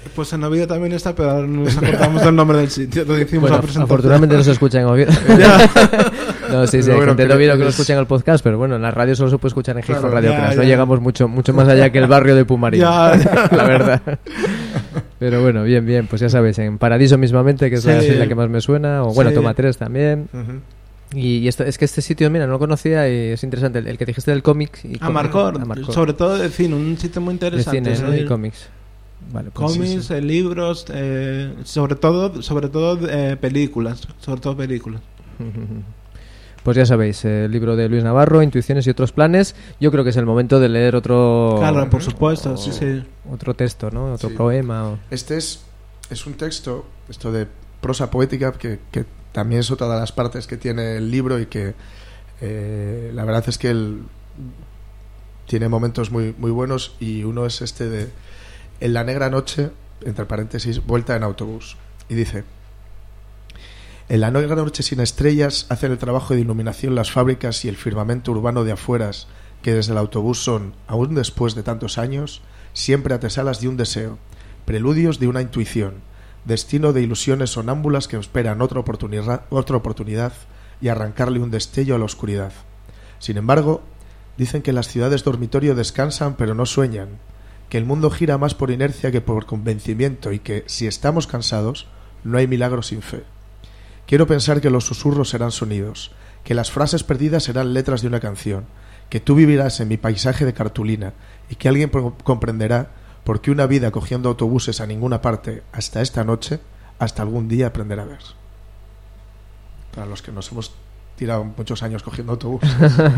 Pues en Oviedo también está, pero ahora no nos acordamos del nombre del sitio. Lo decimos Bueno, la presentación. afortunadamente no se escucha en Oviedo. No, sí, hay gente de Oviedo que lo escucha en el podcast, pero bueno, en la radio solo se puede escuchar en Gijón, Claro, Radio ya, Crash. ya. No llegamos mucho más allá que el barrio de Pumarín, Ya. la verdad. Pero bueno, bien, pues ya sabéis, en Paradiso mismamente, que es Sí. la que más me suena, o bueno, Sí. Toma 3 también. Ujú. Y esto, es que este sitio, mira, no lo conocía y es interesante. El que dijiste del cómic. Y Amarcord, Amarcord. sobre todo de cine, un sitio muy De interesante. cine, ¿no? ¿sí? Y cómics. Vale, pues Cómics, sí. libros, sobre todo películas, sobre todo películas. Pues ya sabéis, el libro de Luis Navarro, Intuiciones y otros planes. Yo creo que es el momento de leer otro... Claro, por supuesto, sí. Otro texto, ¿no? Otro Sí. poema. Este es un texto, esto de prosa poética, que también es otra de las partes que tiene el libro y que la verdad es que él tiene momentos muy, muy buenos, y uno es este de En la negra noche, entre paréntesis, vuelta en autobús. Y dice: en la negra noche sin estrellas hacen el trabajo de iluminación las fábricas y el firmamento urbano de afueras, que desde el autobús son, aún después de tantos años, siempre antesalas de un deseo, preludios de una intuición, destino de ilusiones sonámbulas que esperan otra oportunidad y arrancarle un destello a la oscuridad. Sin embargo, dicen que las ciudades dormitorio descansan pero no sueñan, que el mundo gira más por inercia que por convencimiento, y que, si estamos cansados, no hay milagro sin fe. Quiero pensar que los susurros serán sonidos, que las frases perdidas serán letras de una canción, que tú vivirás en mi paisaje de cartulina, y que alguien comprenderá por qué una vida cogiendo autobuses a ninguna parte hasta esta noche, hasta algún día aprenderá a ver. Para los que nos hemos tirado muchos años cogiendo autobuses.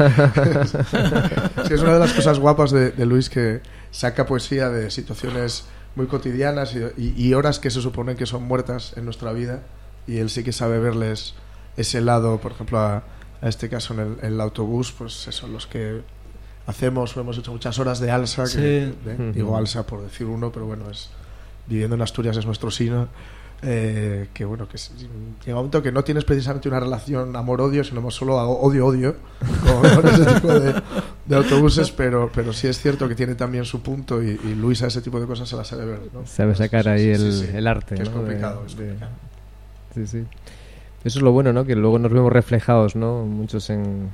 Sí, es una de las cosas guapas de Luis, que saca poesía de situaciones muy cotidianas y horas que se suponen que son muertas en nuestra vida, y él sí que sabe verles ese lado. Por ejemplo, a este caso en el autobús, pues son los que hacemos o hemos hecho muchas horas de alsa, que, Sí. digo alsa por decir uno, pero bueno, es viviendo en Asturias es nuestro sino. Que bueno, que llega un momento que no tienes precisamente una relación amor-odio, sino solo odio con ese tipo de autobuses, pero sí es cierto que tiene también su punto, y Luis a ese tipo de cosas se las sabe ver, ¿no? Sabe sacar ahí Sí. el arte, Que es ¿no? complicado, Sí. Eso es lo bueno, ¿no? Que luego nos vemos reflejados, ¿no? Muchos en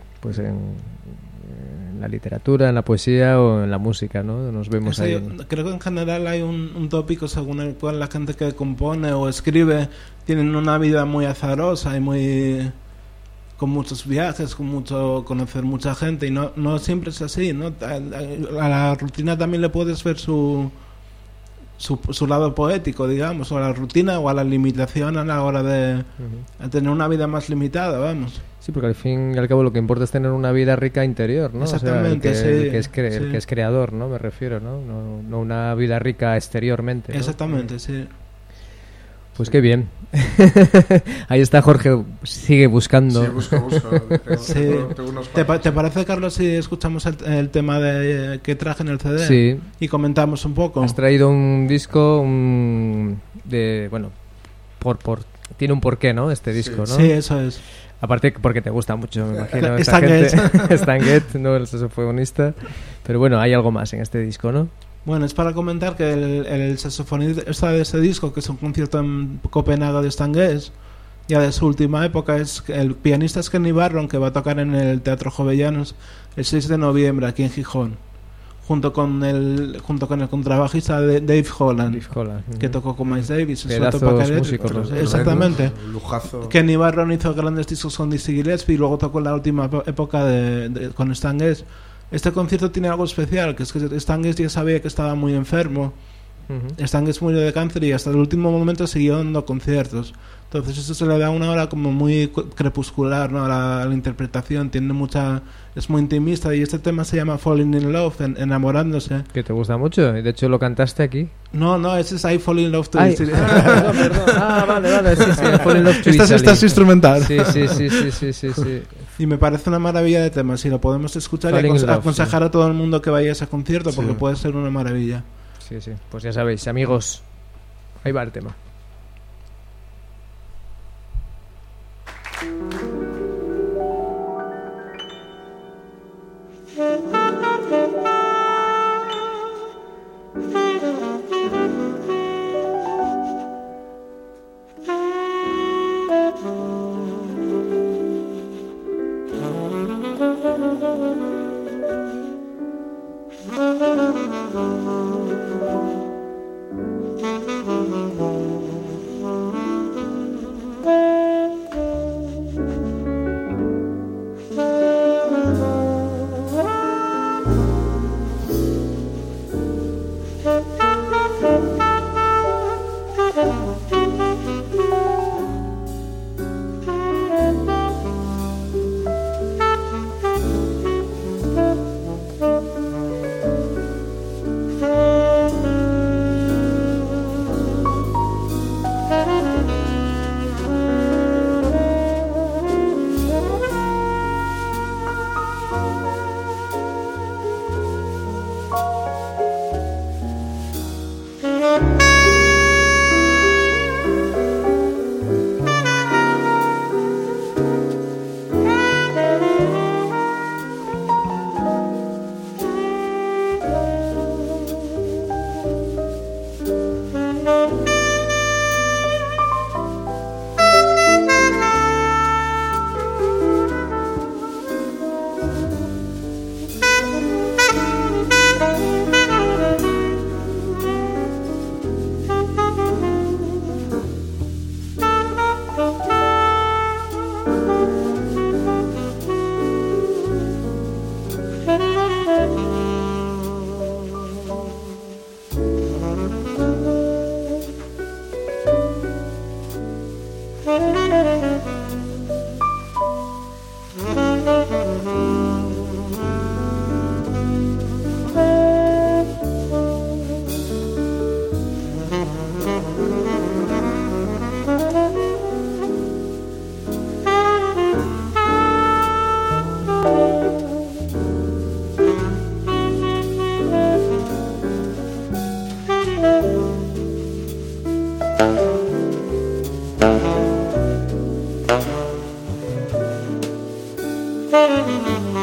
la literatura, en la poesía o en la música, ¿no? Nos vemos ahí. Creo que en general hay un tópico según el cual la gente que compone o escribe tienen una vida muy azarosa y muy con muchos viajes, con mucho conocer mucha gente, y no siempre es así, ¿no? A la rutina también le puedes ver su lado poético, digamos, o a la rutina o a la limitación a la hora de tener una vida más limitada, vamos. Sí, porque al fin y al cabo lo que importa es tener una vida rica interior, ¿no? Exactamente, o sea, el que sí. es creador, ¿no? Me refiero, ¿no? No una vida rica exteriormente, ¿no? Exactamente, sí. Pues qué bien. Ahí está Jorge, sigue buscando. Sí, busco. Sí. Tengo unos ¿Te cuantos. parece, Carlos, si escuchamos el tema que traje en el CD? Sí. Y comentamos un poco. Has traído un disco bueno, tiene un porqué, ¿no? Este disco, ¿no? Sí, eso es. Aparte porque te gusta mucho, me imagino. Stan Getz. Stan Getz, ¿no? El saxofonista. Pero bueno, hay algo más en este disco, ¿no? Bueno, es para comentar que el saxofonista de ese disco, que es un concierto en Copenhague de Stan Getz, ya de su última época, el pianista es Kenny Barron, que va a tocar en el Teatro Jovellanos el 6 de noviembre aquí en Gijón, junto con el contrabajista de Dave Holland, que tocó con Miles Davis. Pedazos músicos, ¿no? Exactamente. Un lujazo. Kenny Barron hizo grandes discos con Dizzy Gillespie y luego tocó en la última época con Stan Getz. Este concierto tiene algo especial, que es que Stan Getz ya sabía que estaba muy enfermo. Stan Getz murió de cáncer y hasta el último momento siguió dando conciertos. Entonces eso se le da una hora como muy crepuscular, ¿no? a la interpretación. Es muy intimista, y este tema se llama Falling in Love, enamorándose. Que te gusta mucho, de hecho lo cantaste aquí. No, ese es I Fall in Love to Ay, Easily. perdón. Vale, sí, Fall in Love to Easily. Esta es instrumental. Sí. Y me parece una maravilla de tema. Si lo podemos escuchar, y Falling in Love, aconsejar a todo el mundo que vaya a ese concierto, porque Sí. puede ser una maravilla. Sí, pues ya sabéis, amigos, ahí va el tema. Thank you.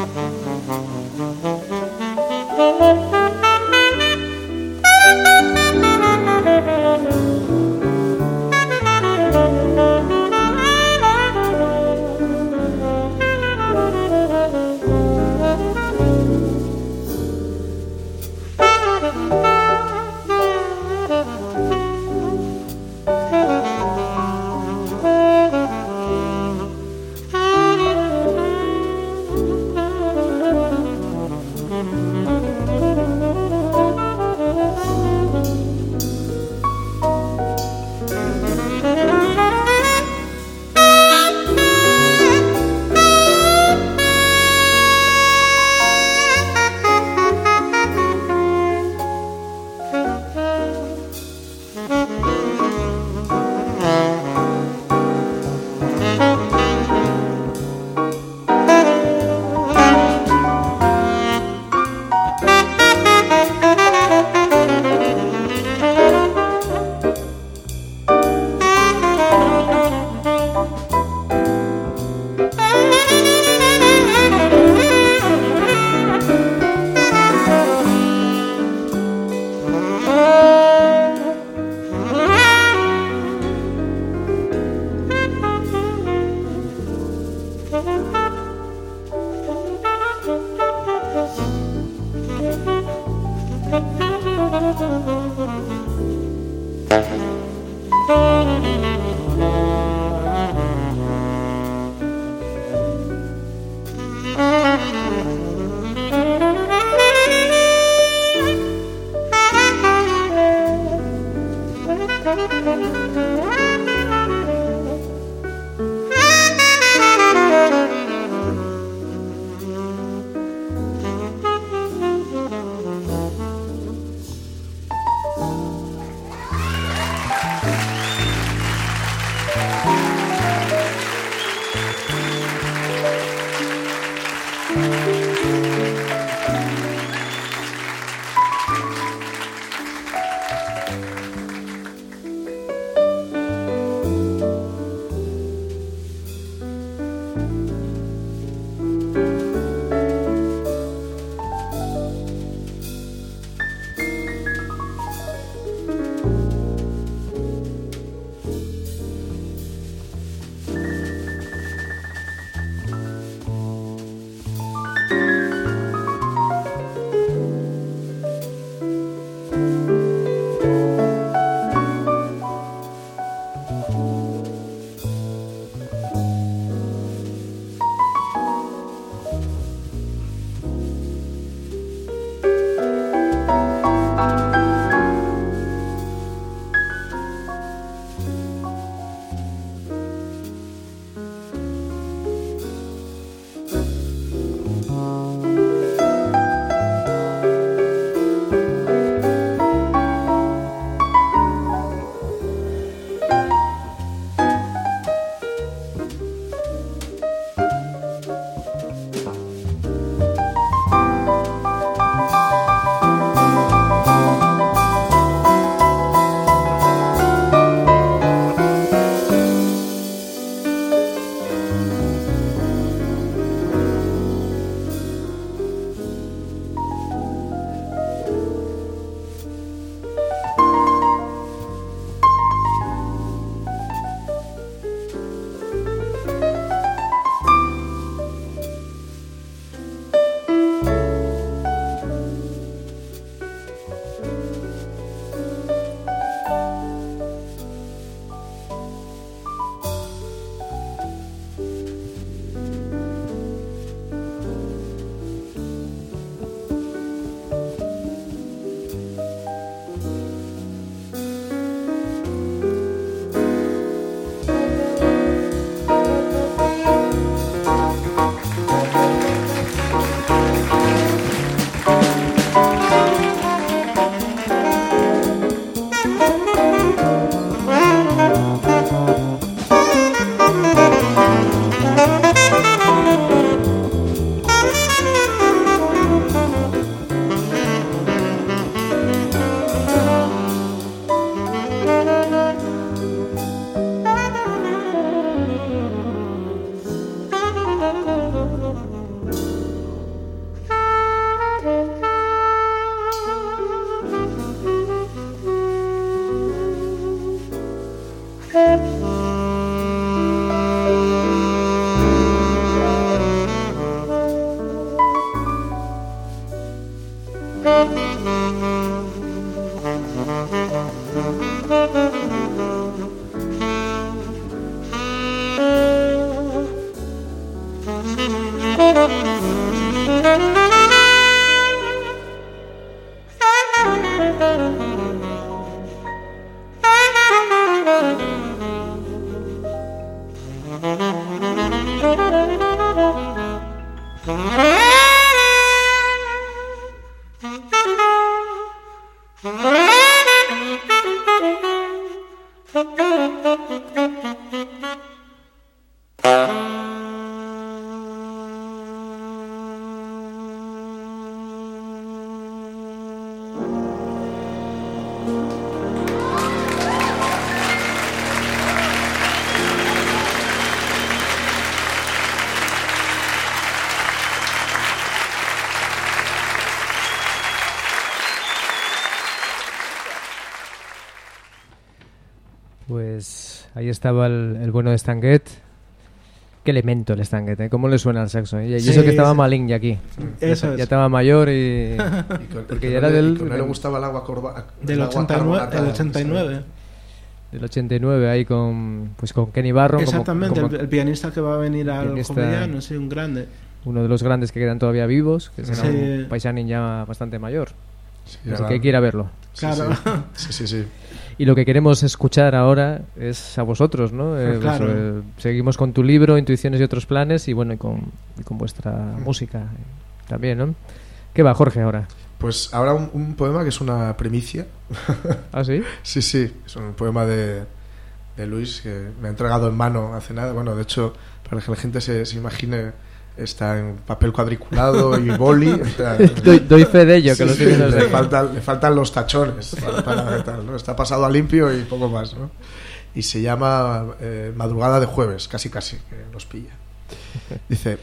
Pues ahí estaba el bueno de Stanguet. Qué elemento el Stanguet, ¿eh? ¿Cómo le suena al saxo? Y Sí, eso que estaba sí. malín ya aquí. Eso Ya es. estaba mayor y... Porque ya era del- no le gustaba el agua Del 89. El 89. Del 89 ahí con Kenny Barron. Exactamente, como el pianista que va a venir al pianista- Jovellano, sí, un grande. uno de los grandes que quedan todavía vivos, que será Sí. un paisanín ya bastante mayor. Sí, Así que quiera verlo. Claro. Sí. Y lo que queremos escuchar ahora es a vosotros, ¿no? Claro. Seguimos con tu libro, Intuiciones y otros planes, y bueno, y con vuestra música también, ¿no? ¿Qué va, Jorge, ahora? Pues ahora un poema que es una primicia. ¿Ah, sí? Sí, es un poema de Luis que me ha entregado en mano hace nada. Bueno, de hecho, para que la gente se imagine, está en papel cuadriculado y boli. O sea, doy fe de ello, que sí, lo estoy viendo le desde aquí. faltan los tachones para tal, ¿no? Está pasado a limpio y poco más, ¿no? Y se llama Madrugada de jueves, casi que nos pilla. Dice: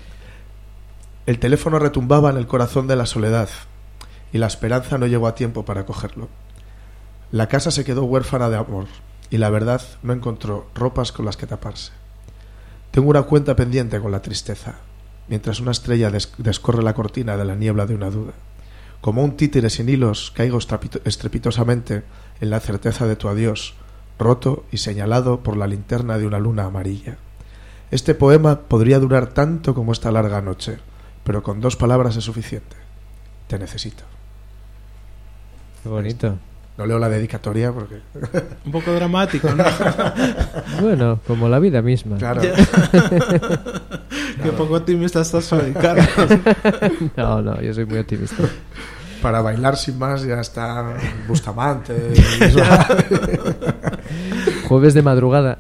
el teléfono retumbaba en el corazón de la soledad y la esperanza no llegó a tiempo para cogerlo. La casa se quedó huérfana de amor y la verdad no encontró ropas con las que taparse. Tengo una cuenta pendiente con la tristeza, mientras una estrella descorre la cortina de la niebla de una duda. Como un títere sin hilos, caigo estrepitosamente en la certeza de tu adiós, roto y señalado por la linterna de una luna amarilla. Este poema podría durar tanto como esta larga noche, pero con 2 palabras es suficiente. Te necesito. Qué bonito. No leo la dedicatoria porque... Un poco dramático, ¿no? Bueno, como la vida misma. Claro. Qué poco optimista estás hoy, Carlos. No, yo soy muy optimista. Para bailar sin más ya está Bustamante. Jueves de madrugada.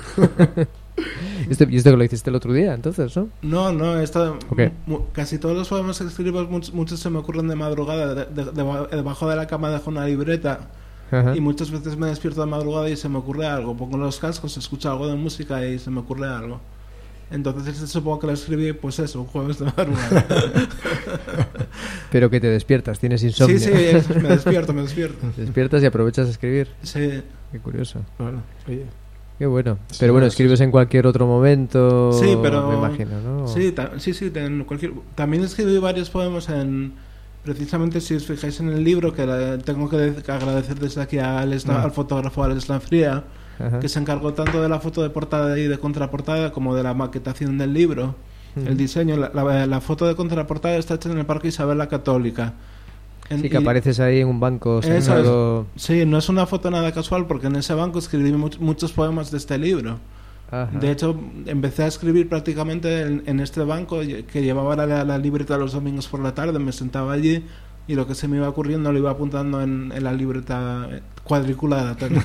¿Y esto que lo hiciste el otro día, entonces, no? No, Ok. Casi todos los poemas que escribo, muchos se me ocurren de madrugada. Debajo de la cama dejo una libreta. Ajá. Y muchas veces me despierto de madrugada y se me ocurre algo. Pongo los cascos, escucho algo de música y se me ocurre algo. Entonces supongo que lo escribí, pues eso, un jueves de madrugada. Pero que te despiertas, tienes insomnio. Sí, me despierto. Te despiertas y aprovechas a escribir. Sí. Qué curioso. Bueno, oye. Qué bueno. Sí, Pero bueno, bueno, escribes en cualquier otro momento. Sí, pero... Me imagino, ¿no? Sí, también escribí varios poemas precisamente si os fijáis en el libro, que tengo que agradecer desde aquí al fotógrafo Alex Lanfría, Ajá. que se encargó tanto de la foto de portada y de contraportada como de la maquetación del libro. El diseño, la foto de contraportada está hecha en el Parque Isabel la Católica. Sí, que apareces ahí en un banco Eso sentado. Sí, no es una foto nada casual porque en ese banco escribí muchos poemas de este libro. Ajá. De hecho, empecé a escribir prácticamente en este banco que llevaba la libreta los domingos por la tarde. Me sentaba allí y lo que se me iba ocurriendo lo iba apuntando en la libreta cuadriculada también.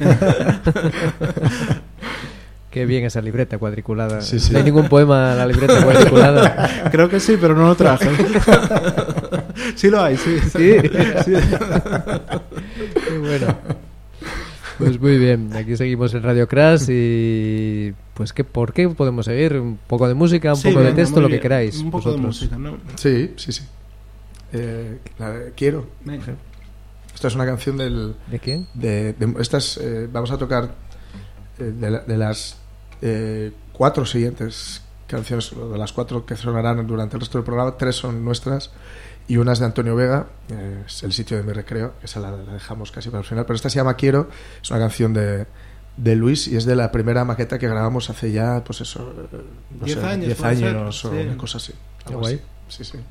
Qué bien esa libreta cuadriculada. Sí, sí. No hay ningún poema en la libreta cuadriculada. Creo que sí, pero no lo traje. Sí lo hay, sí. Sí. Qué bueno. Pues muy bien, aquí seguimos en Radio Crash y pues ¿por qué podemos seguir? Un poco de música, un Sí, poco de venga, texto, muy lo que bien. queráis. Un poco de vosotros. música, ¿no? Sí. Quiero. Venga. Esta es una canción del... ¿De quién? Estas vamos a tocar de las 4 siguientes canciones, de las 4 que sonarán durante el resto del programa. 3 son nuestras y una es de Antonio Vega, es El sitio de mi recreo, esa la dejamos casi para el final, pero esta se llama Quiero, es una canción de de Luis, y es de la primera maqueta que grabamos hace ya, pues eso, no 10 sé, años, 10 puede ser, años o sí. una cosa así. Qué Algo guay. así. Sí, sí.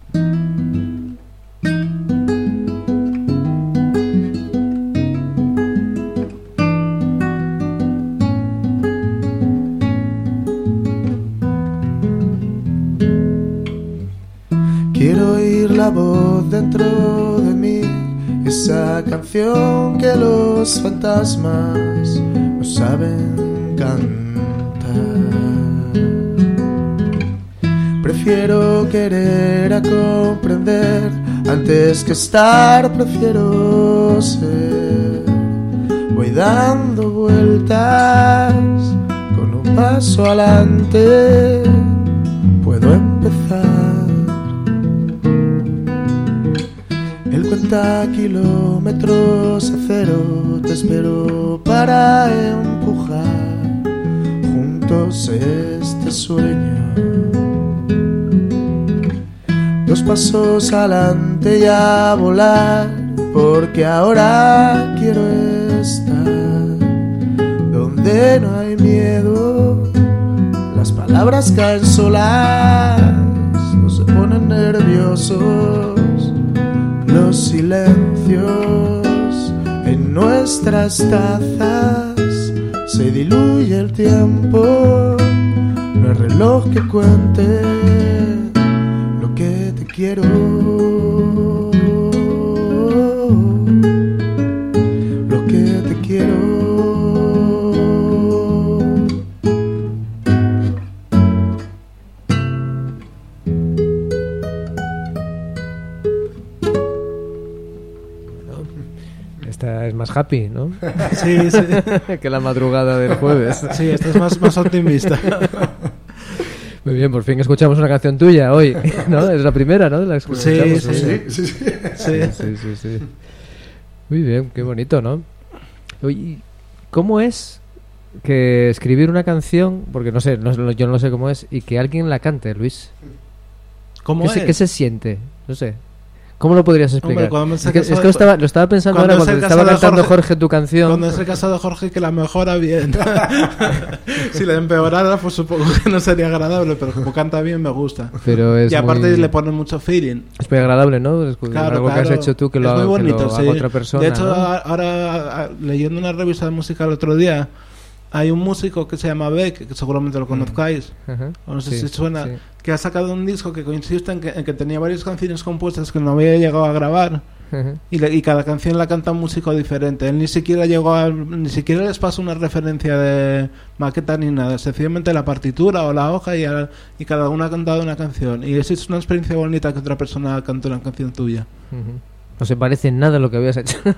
Quiero oír la voz dentro de mí, esa canción que los fantasmas no saben cantar. Prefiero querer a comprender antes que estar, prefiero ser. Voy dando vueltas con un paso adelante, puedo empezar. Él cuenta kilómetros a cero, te espero para empujar juntos este sueño. 2 pasos adelante y a volar, porque ahora quiero estar donde no hay miedo. Las palabras caen solas, no se ponen nerviosos. Los silencios en nuestras tazas, se diluye el tiempo, no hay reloj que cuente lo que te quiero, lo que te quiero. Esta es más happy, ¿no? Sí, sí. Que la madrugada del jueves. Sí, esta es más optimista. Muy bien, por fin escuchamos una canción tuya hoy, ¿no? Es la primera, ¿no? De la que Sí, escuchamos, sí, ¿no? Sí, sí, sí. Sí. Sí, sí, sí. Muy bien, qué bonito, ¿no? Oye, ¿cómo es que escribir una canción, porque no sé, yo no sé cómo es, y que alguien la cante, Luis? ¿Cómo ¿Qué se siente? No sé. ¿Cómo lo podrías explicar? Hombre, cuando me Es que sacas- lo estaba pensando cuando ahora es el cuando caso estaba de cantando Jorge- Jorge tu canción. Cuando es el caso de Jorge, que la mejora bien. Si la empeorara, pues supongo que no sería agradable, pero como canta bien, me gusta. Pero es Y aparte muy, le ponen mucho feeling. es muy agradable, ¿no? Es Claro, algo que has claro. hecho tú que Es lo, muy que bonito, lo sí. haga otra persona. De hecho, ¿no? ahora leyendo una revista de música el otro día, hay un músico que se llama Beck, que seguramente lo conozcáis, Ajá. o no sé Sí, si suena, sí. que ha sacado un disco que consiste en que tenía varias canciones compuestas que no había llegado a grabar. Ajá. Y cada canción la canta un músico diferente. Él ni siquiera les pasa una referencia de maqueta ni nada. Sencillamente la partitura o la hoja y cada uno ha cantado una canción. Y eso es una experiencia bonita que otra persona cante una canción tuya. Ujú. No se parece en nada a lo que habías hecho.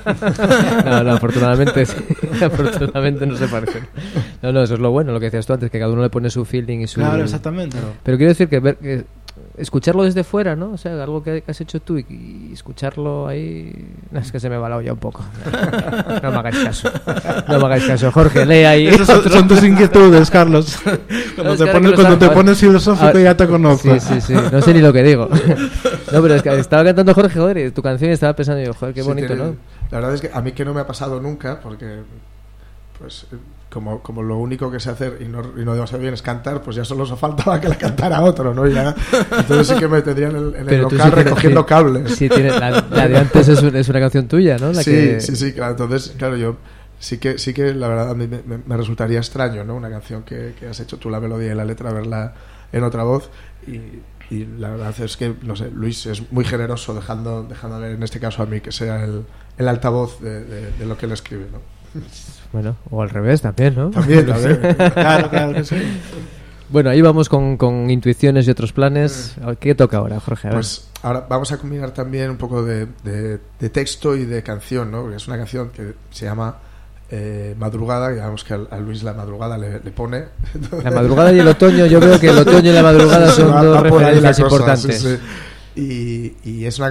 No, afortunadamente sí. Afortunadamente no se parecen. No, eso es lo bueno, lo que decías tú antes, que cada uno le pone su feeling y su... Claro, exactamente. Pero quiero decir que escucharlo desde fuera, ¿no? O sea, algo que has hecho tú y escucharlo ahí... No, es que se me va la olla un poco. No me hagáis caso. No me hagáis caso. Jorge, lee ahí. Esas son tus inquietudes, Carlos. No, es que ahora que lo Cuando te sabes- pones filosófico Ah, ya te conozco. Sí. No sé ni lo que digo. No, pero es que estaba cantando Jorge, joder, y tu canción y estaba pensando yo, joder, qué Sí, bonito, tiene- ¿no? La verdad es que a mí que no me ha pasado nunca, porque pues como lo único que sé hacer y no demasiado bien es cantar, pues ya solo os faltaba que la cantara otro, ¿no? Y ya, entonces sí que me tendría en el Pero tú local sí tienes- recogiendo sí. cables. Sí, la de antes es una canción tuya, ¿no? La Sí, que... sí, claro. Entonces, claro, yo sí que la verdad a mí me resultaría extraño, ¿no? Una canción que has hecho tú la melodía y la letra, verla en otra voz y la verdad es que, no sé, Luis es muy generoso dejándole en este caso a mí que sea el altavoz de lo que él escribe, ¿no? Bueno, o al revés también, ¿no? También. Claro que sí. Bueno, ahí vamos con intuiciones y otros planes. ¿Qué toca ahora, Jorge? A ver. Pues ahora vamos a combinar también un poco de texto y de canción, ¿no? Porque es una canción que se llama Madrugada, digamos que a Luis la madrugada le pone. La madrugada y el otoño, yo veo que el otoño y la madrugada son Va dos por ahí la referencias cosa, importantes. sí, sí. Y es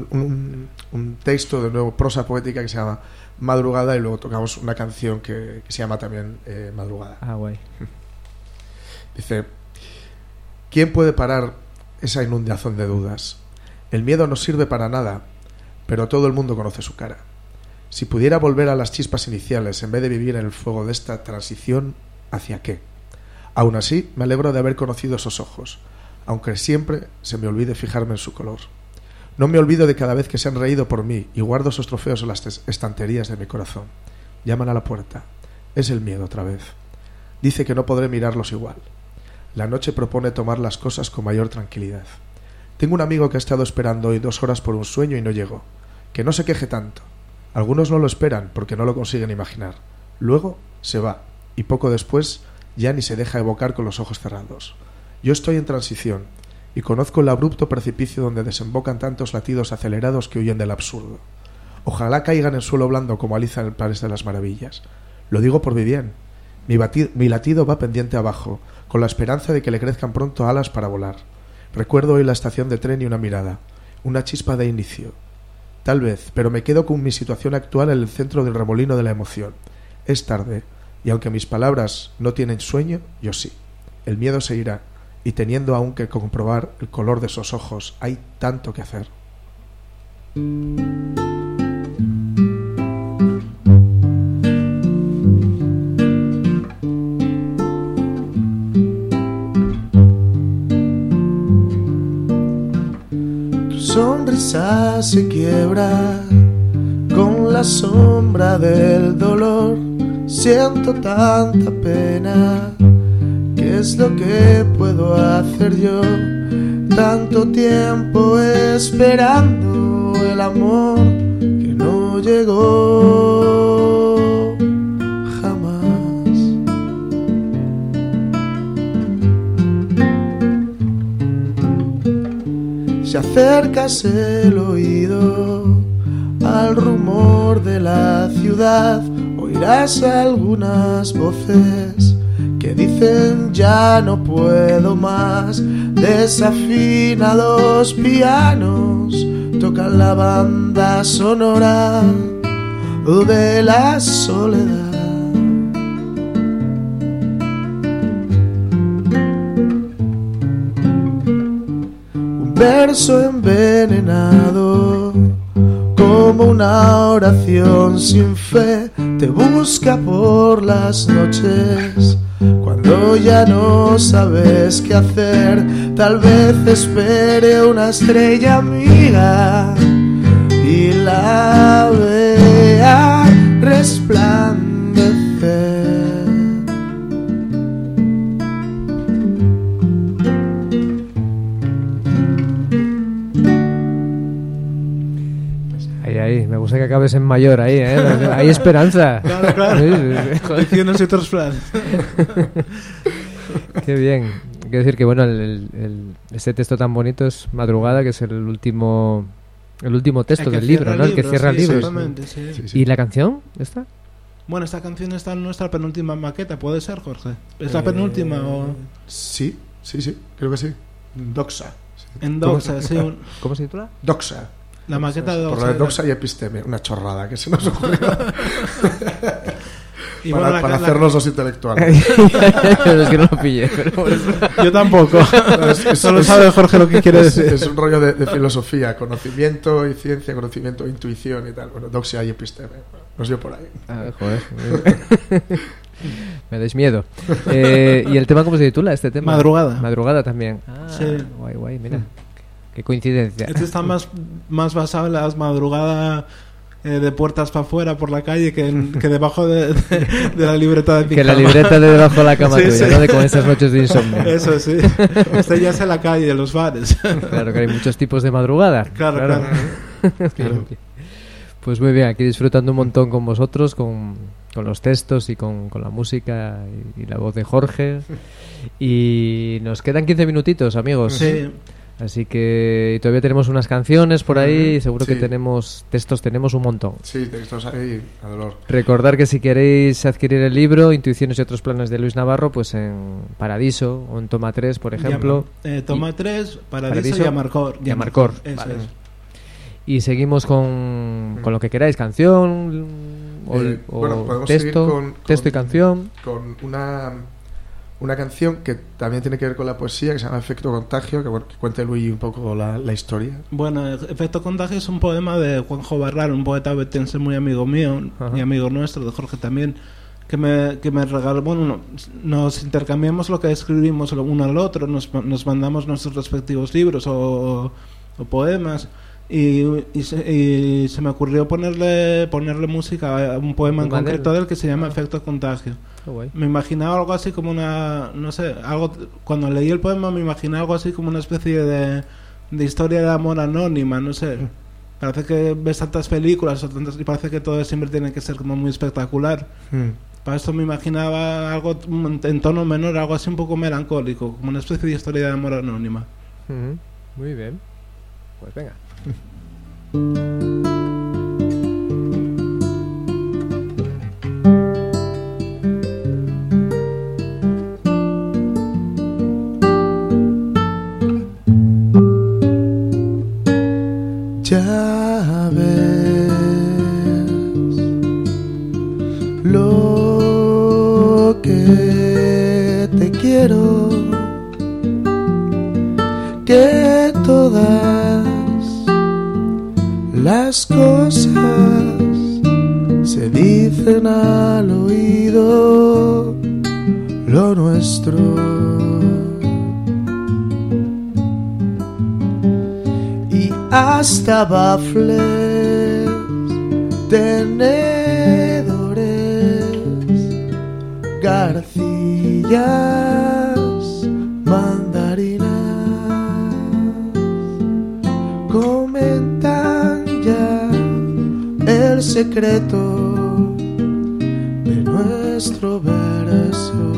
un texto de nuevo, prosa poética que se llama Madrugada, y luego tocamos una canción que se llama también Madrugada. Ah, guay. Dice: ¿quién puede parar esa inundación de dudas? El miedo no sirve para nada, pero todo el mundo conoce su cara. Si pudiera volver a las chispas iniciales en vez de vivir en el fuego de esta transición, ¿hacia qué? Aún así, me alegro de haber conocido esos ojos, aunque siempre se me olvide fijarme en su color. No me olvido de cada vez que se han reído por mí y guardo esos trofeos en las estanterías de mi corazón. Llaman a la puerta. Es el miedo otra vez. Dice que no podré mirarlos igual. La noche propone tomar las cosas con mayor tranquilidad. Tengo un amigo que ha estado esperando hoy 2 horas por un sueño y no llegó. Que no se queje tanto. Algunos no lo esperan porque no lo consiguen imaginar. Luego se va y poco después ya ni se deja evocar con los ojos cerrados. Yo estoy en transición y conozco el abrupto precipicio donde desembocan tantos latidos acelerados que huyen del absurdo. Ojalá caigan en suelo blando como Alicia en el País de las Maravillas. Lo digo por Vivienne. Mi latido va pendiente abajo, con la esperanza de que le crezcan pronto alas para volar. Recuerdo hoy la estación de tren y una mirada, una chispa de inicio. Tal vez, pero me quedo con mi situación actual en el centro del remolino de la emoción. Es tarde, y aunque mis palabras no tienen sueño, yo sí. El miedo se irá, y teniendo aún que comprobar el color de esos ojos, hay tanto que hacer. Tu sonrisa se quiebra con la sombra del dolor. Siento tanta pena. ¿Qué es lo que puedo hacer yo? Tanto tiempo esperando el amor que no llegó jamás. Si acercas el oído al rumor de la ciudad, oirás algunas voces que dicen ya no puedo más. Desafinados pianos tocan la banda sonora de la soledad. Un verso envenenado como una oración sin fe te busca por las noches. Cuando ya no sabes qué hacer, tal vez espere una estrella amiga y la vea resplandecer. Ahí, me gusta que acabes en mayor, ahí, hay esperanza. Claro. Condiciones y otros planes. Qué bien. Quiero decir que bueno, este texto tan bonito es Madrugada, que es el último texto del libro, ¿no? El que cierra el libro. Exactamente, sí. ¿Y la canción esta? Bueno, esta canción está en nuestra penúltima maqueta, ¿puede ser, Jorge? ¿Es la penúltima o...? Sí, creo que sí. Doxa. En Doxa, sí. ¿Cómo se titula? Doxa. La maqueta de Doxa. Por lo de Doxa y Episteme, una chorrada que se nos ocurrió. Y para bueno, hacernos los intelectuales. Es que no lo pillé. Pero yo tampoco. Solo sabe Jorge lo que quiere decir. Es un rollo de filosofía, conocimiento y ciencia, conocimiento e intuición y tal. Bueno, Doxa y Episteme. Nos dio por ahí. Joder. Me dais miedo. ¿Y el tema cómo se titula este tema? Madrugada también. Sí. Guay, mira. Qué coincidencia. Este está más basado en las madrugadas de puertas para afuera por la calle que debajo de la libreta de mi que cama. La libreta de debajo de la cama sí, tuya, sí. ¿no? De con esas noches de insomnio. Eso sí. Este ya es en la calle, en los bares. Claro que hay muchos tipos de madrugada. Claro. Pues muy bien, aquí disfrutando un montón con vosotros, con los textos y con la música y la voz de Jorge. Y nos quedan 15 minutitos, amigos. Sí. Así que todavía tenemos unas canciones por ahí y seguro que tenemos un montón. Sí, textos ahí a dolor. Recordar que si queréis adquirir el libro Intuiciones y otros planes de Luis Navarro, pues en Paradiso o en Toma 3, por ejemplo. Toma 3, Paradiso y Amarcor. Vale. Y seguimos con lo que queráis, canción o podemos texto, seguir texto y canción. Con una canción que también tiene que ver con la poesía, que se llama Efecto Contagio, que, bueno, que cuente Luigi un poco la historia. Bueno, Efecto Contagio es un poema de Juanjo Barral, un poeta betense muy amigo mío, y amigo nuestro, de Jorge también, que me regaló. Bueno, nos intercambiamos lo que escribimos uno al otro, nos mandamos nuestros respectivos libros o poemas, y se me ocurrió ponerle música a un poema en concreto de él que se llama Efecto Contagio. Me imaginaba algo así como cuando leí el poema me imaginaba algo así como una especie de historia de amor anónima, no sé. Parece que ves tantas películas y parece que todo siempre tiene que ser como muy espectacular. Para esto me imaginaba algo en tono menor, algo así un poco melancólico, como una especie de historia de amor anónima. Muy bien. Pues venga. Ya ves lo que te quiero, que todas las cosas se dicen al oído, lo nuestro. Y hasta bafles, tenedores, garcillas, mandarinas, comentan ya el secreto de nuestro verso.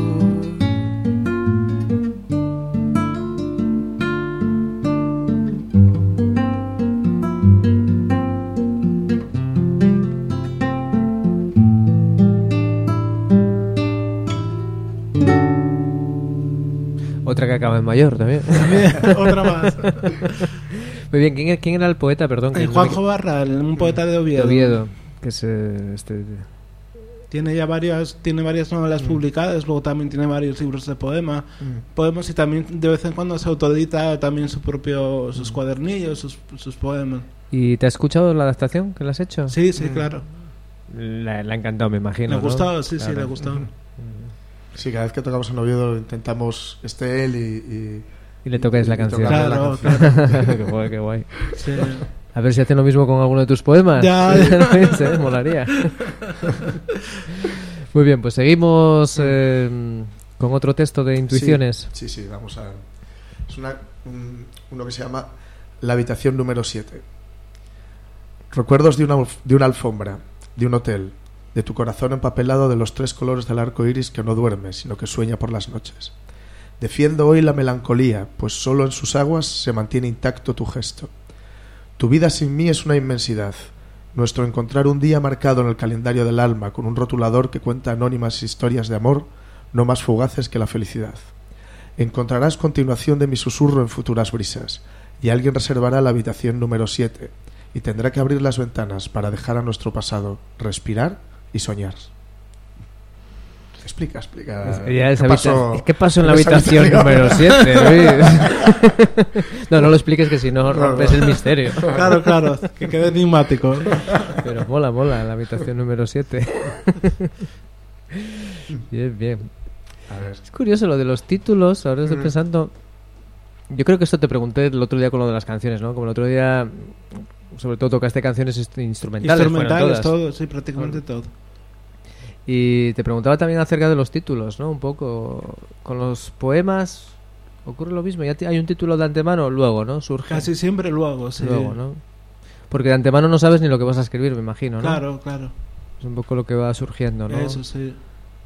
Otra que acaba en mayor también. Otra más. Muy bien, ¿quién era el poeta? Perdón. Juanjo Barral, un poeta de Oviedo. Oviedo, que es Tiene varias novelas publicadas, luego también tiene varios libros de poemas y también de vez en cuando se autoedita también sus cuadernillos, sus poemas. ¿Y te has escuchado la adaptación que le has hecho? Sí, claro. Le ha encantado, me imagino. Le ha gustado, ¿no? sí, Claro. le ha gustado. Sí, cada vez que tocamos en Oviedo intentamos él y le tocáis la canción. Claro. Qué guay. Sí. A ver si hacen lo mismo con alguno de tus poemas. Ya. Molaría. Muy bien, pues seguimos con otro texto de intuiciones. Sí, vamos a... Es uno que se llama La habitación número 7. Recuerdos de una alfombra, de un hotel, de tu corazón empapelado de los 3 colores del arco iris que no duerme, sino que sueña por las noches. Defiendo hoy la melancolía, pues solo en sus aguas se mantiene intacto tu gesto. Tu vida sin mí es una inmensidad. Nuestro encontrar un día marcado en el calendario del alma con un rotulador que cuenta anónimas historias de amor, no más fugaces que la felicidad. Encontrarás continuación de mi susurro en futuras brisas, y alguien reservará la habitación número 7, y tendrá que abrir las ventanas para dejar a nuestro pasado respirar y soñar. Explica. ¿Qué pasó en la habitación número 7, Luis? No lo expliques, que si no rompes el misterio. Claro, que quede enigmático. Pero mola la habitación número 7. Bien. A ver. Es curioso lo de los títulos. Ahora estoy pensando. Yo creo que esto te pregunté el otro día con lo de las canciones, ¿no? Como el otro día, sobre todo tocaste canciones instrumentales. Todo, sí, prácticamente todo. Y te preguntaba también acerca de los títulos, ¿no? Un poco con los poemas ocurre lo mismo. Ya hay un título de antemano, luego, ¿no? Surge. Casi siempre luego, sí. Luego, ¿no? Porque de antemano no sabes ni lo que vas a escribir, me imagino, ¿no? Claro. Es un poco lo que va surgiendo, ¿no? Eso, sí.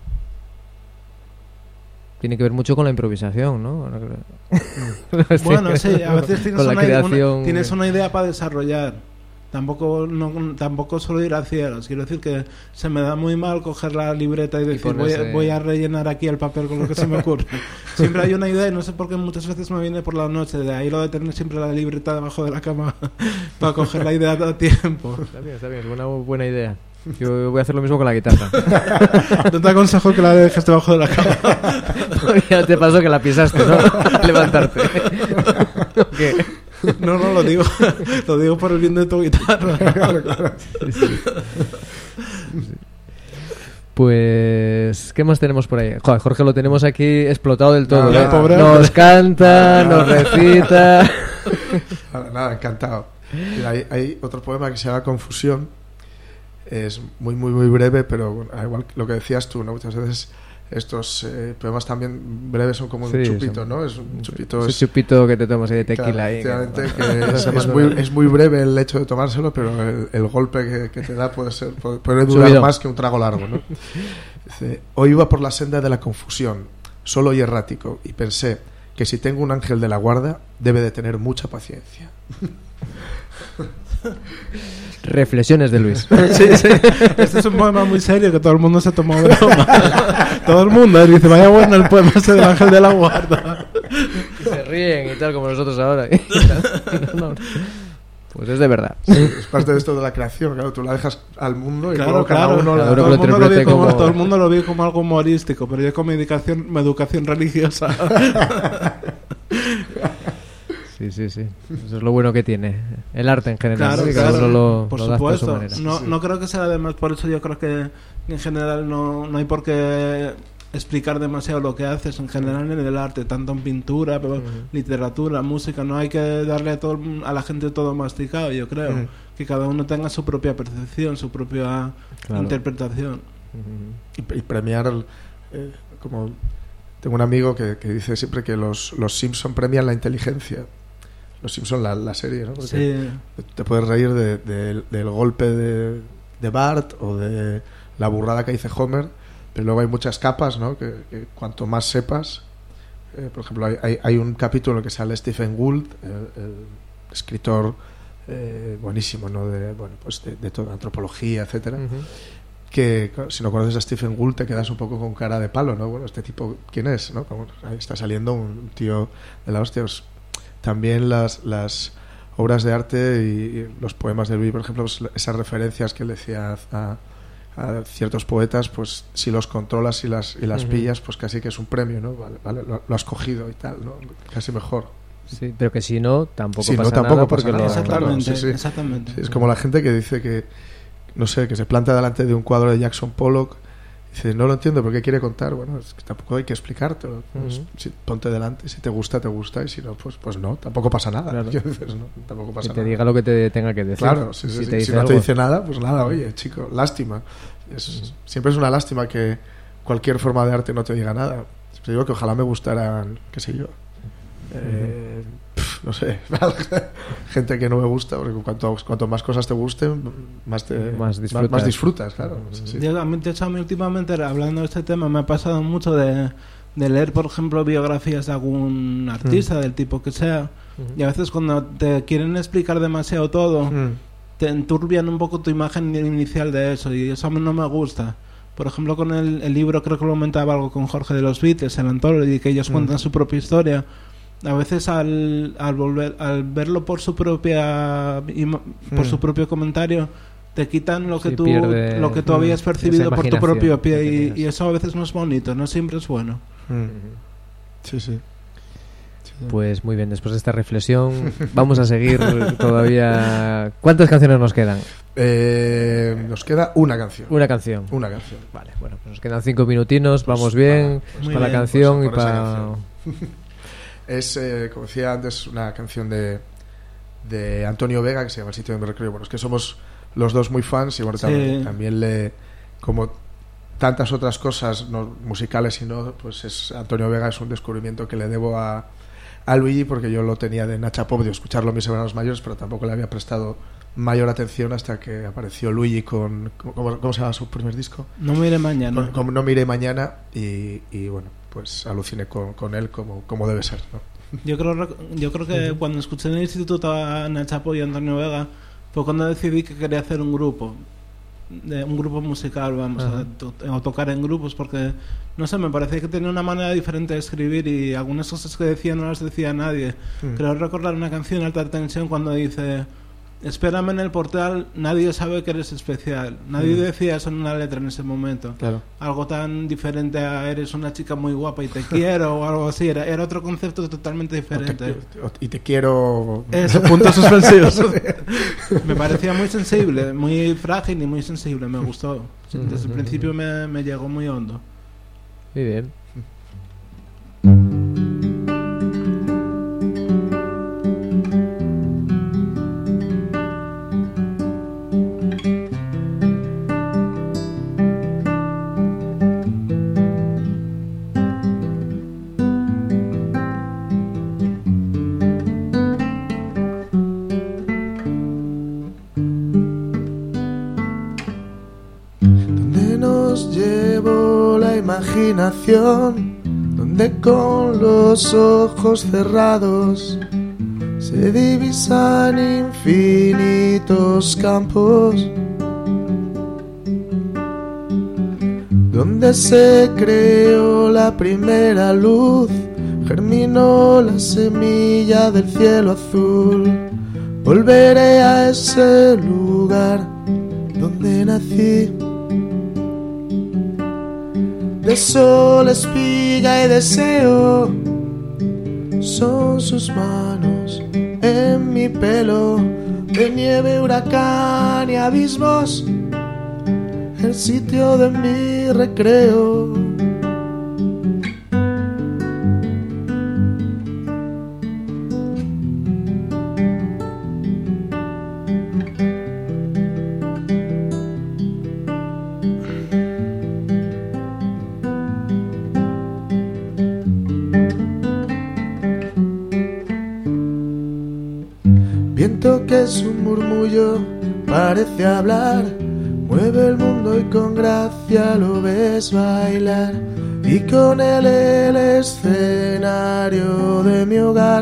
Tiene que ver mucho con la improvisación, ¿no? Bueno, sí, a veces tienes tienes una idea para desarrollar. Tampoco suelo ir a ciegas. Quiero decir que se me da muy mal coger la libreta y decir voy a rellenar aquí el papel con lo que se me ocurre. Siempre hay una idea y no sé por qué muchas veces me viene por la noche. De ahí lo de tener siempre la libreta debajo de la cama para coger la idea a tiempo. Está bien, buena idea. Yo voy a hacer lo mismo con la guitarra. No te aconsejo que la dejes debajo de la cama. Ya te pasó que la pisaste, ¿no? Al levantarte. ¿Qué? No, lo digo. Lo digo por el bien de tu guitarra. Claro. Sí. Pues, ¿qué más tenemos por ahí? Joder, Jorge lo tenemos aquí explotado del todo. Nada, pobre nos canta, nos recita. Nada, encantado. Mira, hay otro poema que se llama Confusión. Es muy, muy, muy breve, pero bueno, igual que lo que decías tú, ¿no? Muchas veces estos poemas también breves son como un chupito, ¿no? Es un chupito. Ese chupito que te tomas ahí de tequila ahí. Es muy breve el hecho de tomárselo, pero el golpe que te da puede durar Subido. más que un trago largo, ¿no? Dice, hoy iba por la senda de la confusión, solo y errático, y pensé que si tengo un ángel de la guarda, debe de tener mucha paciencia. Reflexiones de Luis. Sí. Este es un poema muy serio que todo el mundo se tomó broma. Todo el mundo dice, vaya bueno el poema ese del ángel de la guarda. Y se ríen y tal, como nosotros ahora. No. Pues es de verdad. Es parte de esto de la creación, claro, tú la dejas al mundo y Claro, luego cada uno Cada la... uno lo interprete como- todo el mundo lo ve como algo humorístico, pero yo con mi educación religiosa. Sí. Eso es lo bueno que tiene el arte en general. Claro, ¿no? Que cada claro. uno Por lo adapta a su supuesto. manera. No creo que sea además, por eso yo creo que en general no hay por qué explicar demasiado lo que haces en general en el arte, tanto en pintura, literatura, música. No hay que darle a la gente todo masticado, yo creo. Que cada uno tenga su propia percepción, su propia interpretación. y premiar como tengo un amigo que dice siempre que los Simpson premian la inteligencia. Los Simpson la serie, ¿no? Porque Sí. te puedes reír del golpe de Bart o de la burrada que dice Homer, pero luego hay muchas capas, ¿no? Que cuanto más sepas, por ejemplo hay un capítulo en el que sale Stephen Gould, el escritor buenísimo, ¿no? De toda antropología, etcétera. Que si no conoces a Stephen Gould te quedas un poco con cara de palo, ¿no? Bueno, este tipo, ¿quién es? ¿No? Como, ahí está saliendo un tío de la hostia. También las obras de arte y los poemas de Luis, por ejemplo, pues esas referencias que le decía a ciertos poetas, pues si los controlas y las pillas, pues casi que es un premio, ¿no? Vale, lo has cogido y tal, ¿no? Casi mejor. Sí, pero que si no, tampoco Si no, pasa tampoco nada pasa porque nada. lo... Exactamente, Claro, sí. exactamente. Sí, es como la gente que dice que, no sé, que se planta delante de un cuadro de Jackson Pollock. Dice, no lo entiendo, ¿por qué quiere contar? Bueno, es que tampoco hay que explicártelo. Pues, ponte delante, si te gusta, y si no, pues no, tampoco pasa nada. Claro. Dices, no, tampoco pasa Que te nada. diga lo que te tenga que decir. Claro, sí, Si sí. te dice Si no algo. te dice nada, pues nada, oye, chico, lástima. Siempre es una lástima que cualquier forma de arte no te diga nada. Siempre digo que ojalá me gustaran, qué sé yo, no sé, gente que no me gusta, porque cuanto más cosas te gusten, más disfrutas, claro. Sí. Yo, a mí últimamente, hablando de este tema, me ha pasado mucho de leer, por ejemplo, biografías de algún artista, del tipo que sea, y a veces cuando te quieren explicar demasiado todo, te enturbian un poco tu imagen inicial de eso, y eso a mí no me gusta. Por ejemplo, con el libro, creo que lo comentaba algo con Jorge de los Beatles, el Anthology, que ellos cuentan su propia historia. A veces al verlo por su propia por su propio comentario, te quitan lo que tú habías percibido por tu propio pie, y eso a veces no es bonito, no siempre es bueno. Sí. Pues muy bien, después de esta reflexión vamos a seguir todavía. ¿Cuántas canciones nos quedan? Nos queda una canción. Una canción. Vale, bueno, pues nos quedan 5 minutinos, vamos bien para la canción y para... Es, como decía antes, una canción de Antonio Vega que se llama El sitio donde me recreo. Bueno, es que somos los dos muy fans y bueno, también como tantas otras cosas no musicales y no, pues Antonio Vega es un descubrimiento que le debo a Luigi, porque yo lo tenía de Nacha Pop, de escucharlo en mis hermanos mayores, pero tampoco le había prestado mayor atención hasta que apareció Luigi con ¿cómo se llama su primer disco? No me iré mañana. Con No me iré mañana, y bueno, pues aluciné con él como debe ser, ¿no? Yo creo que cuando escuché en el instituto a Nacha Pop y a Antonio Vega fue cuando decidí que quería hacer un grupo musical, vamos, a tocar en grupos, porque no sé, me parecía que tenía una manera diferente de escribir y algunas cosas que decía no las decía nadie. Creo recordar una canción, Alta Tensión, cuando dice espérame en el portal, nadie sabe que eres especial. Nadie decía eso en una letra en ese momento. Claro. Algo tan diferente a eres una chica muy guapa y te quiero o algo así. Era otro concepto totalmente diferente. Y te quiero... Eso, puntos suspensivos. Me parecía muy sensible, muy frágil y muy sensible. Me gustó. Desde el principio me llegó muy hondo. Muy bien. Donde nos llevó la imaginación, donde con los ojos cerrados se divisan infinitos campos, donde se creó la primera luz, germinó la semilla del cielo azul. Volveré a ese lugar donde nací. De sol, espiga y deseo son sus manos en mi pelo. De nieve, huracán y abismos, el sitio de mi recreo. Viento que es un murmullo, parece hablar, mueve el mundo y con gracia lo ves bailar, y con él el escenario de mi hogar.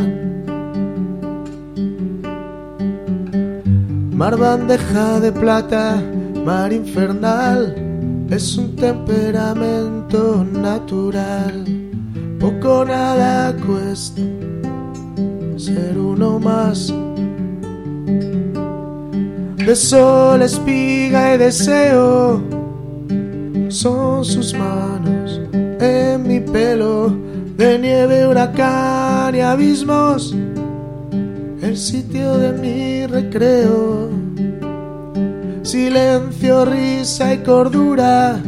Mar bandeja de plata, mar infernal, es un temperamento natural. Poco nada cuesta ser uno más. De sol, espiga y deseo son sus manos en mi pelo. De nieve, huracán y abismos, el sitio de mi recreo. Silencio, risa y cordura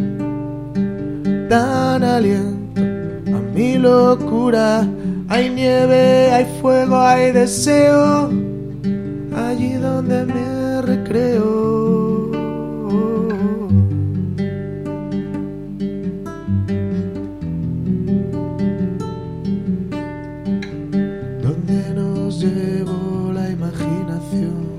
dan aliento a mi locura. Hay nieve, hay fuego, hay deseo allí donde me recreo. Donde nos llevó la imaginación.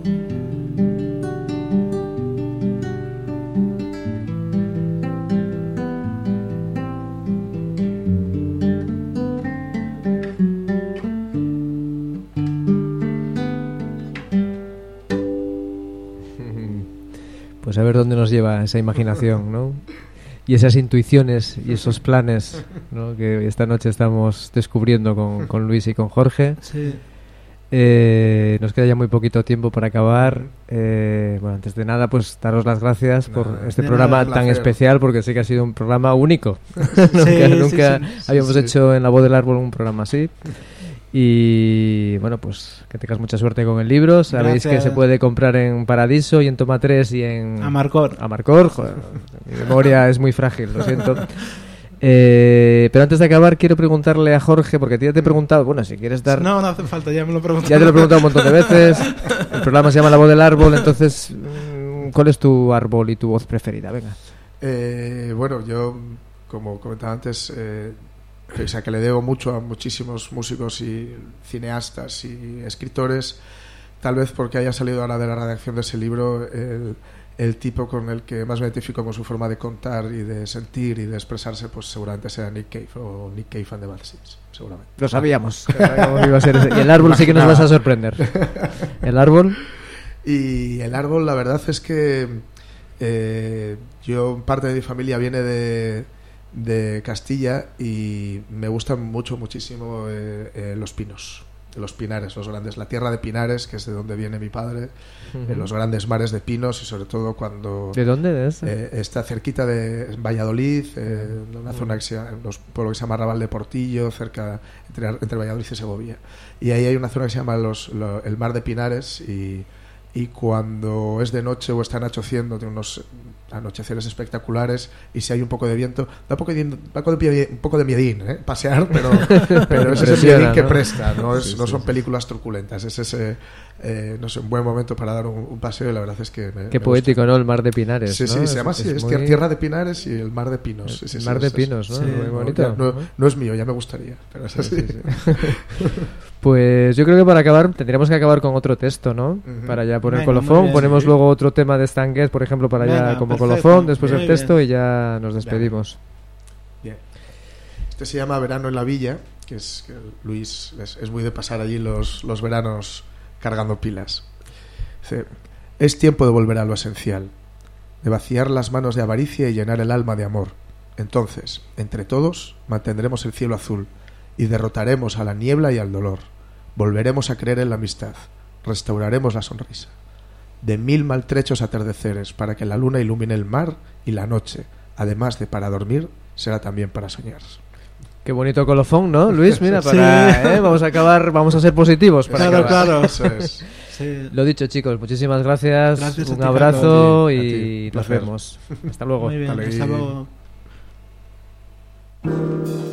Pues a ver dónde nos lleva esa imaginación, ¿no? Y esas intuiciones y esos planes, ¿no? Que esta noche estamos descubriendo con Luis y con Jorge. Sí. Nos queda ya muy poquito tiempo para acabar. Bueno, antes de nada, pues daros las gracias por este programa tan especial, porque sí que ha sido un programa único. Nunca habíamos hecho en La Voz del Árbol un programa así. Y bueno, pues que tengas mucha suerte con el libro. Sabéis que se puede comprar en Paradiso y en Toma 3 y en Amarcor. Joder, mi memoria es muy frágil, lo siento. Pero antes de acabar quiero preguntarle a Jorge, porque ya te he preguntado, bueno, si quieres dar... No hace falta, ya me lo he preguntado. Ya te lo he preguntado un montón de veces. El programa se llama La Voz del Árbol, entonces ¿cuál es tu árbol y tu voz preferida? Venga. Bueno, yo, como comentaba antes, o sea, que le debo mucho a muchísimos músicos y cineastas y escritores, tal vez porque haya salido ahora de la redacción de ese libro el tipo con el que más me identifico con su forma de contar y de sentir y de expresarse, pues seguramente será Nick Cave o Nick Cave and the Bad Seeds, seguramente. Lo sabíamos. Que iba a ser ese. Y el árbol sí que nos vas a sorprender. ¿El árbol? Y el árbol, la verdad es que yo, parte de mi familia viene de Castilla y me gustan muchísimo los pinos. los pinares, los grandes, la tierra de Pinares, que es de donde viene mi padre, los grandes mares de pinos, y sobre todo cuando... ¿De dónde es? Está cerquita de Valladolid, una zona que los pueblos que se llama Raval de Portillo, cerca entre Valladolid y Segovia, y ahí hay una zona que se llama el mar de Pinares, y cuando es de noche o está anocheciendo, tiene unos anocheceres espectaculares, y si hay un poco de viento, da un poco de miedín, pasear, pero es ese miedín que presta, no son películas truculentas, es ese no sé, un buen momento para dar un paseo, y la verdad es que qué poético, gusta. ¿No? El mar de Pinares, sí, ¿no? Sí, se llama así, es muy... tierra de Pinares y el mar de pinos. El mar de pinos, ¿no? Sí, muy bonito. No es mío, ya me gustaría, pero es así. Sí. Pues yo creo que para acabar tendríamos que acabar con otro texto, ¿no? Para ya poner colofón, ponemos luego otro tema de Stan Getz, por ejemplo, para ya como colofón, después el texto, y ya nos despedimos. Bien. Este se llama Verano en la Villa, que Luis es muy de pasar allí los veranos cargando pilas. Dice: es tiempo de volver a lo esencial, de vaciar las manos de avaricia y llenar el alma de amor. Entonces, entre todos, mantendremos el cielo azul y derrotaremos a la niebla y al dolor. Volveremos a creer en la amistad, restauraremos la sonrisa. De 1000 maltrechos atardeceres para que la luna ilumine el mar y la noche, además de para dormir, será también para soñar. Qué bonito colofón, ¿no, Luis? Mira, vamos a acabar, vamos a ser positivos. Claro. Eso es. Sí. Lo dicho, chicos, muchísimas gracias. Un abrazo y nos vemos. Hasta luego. Muy bien, hasta luego.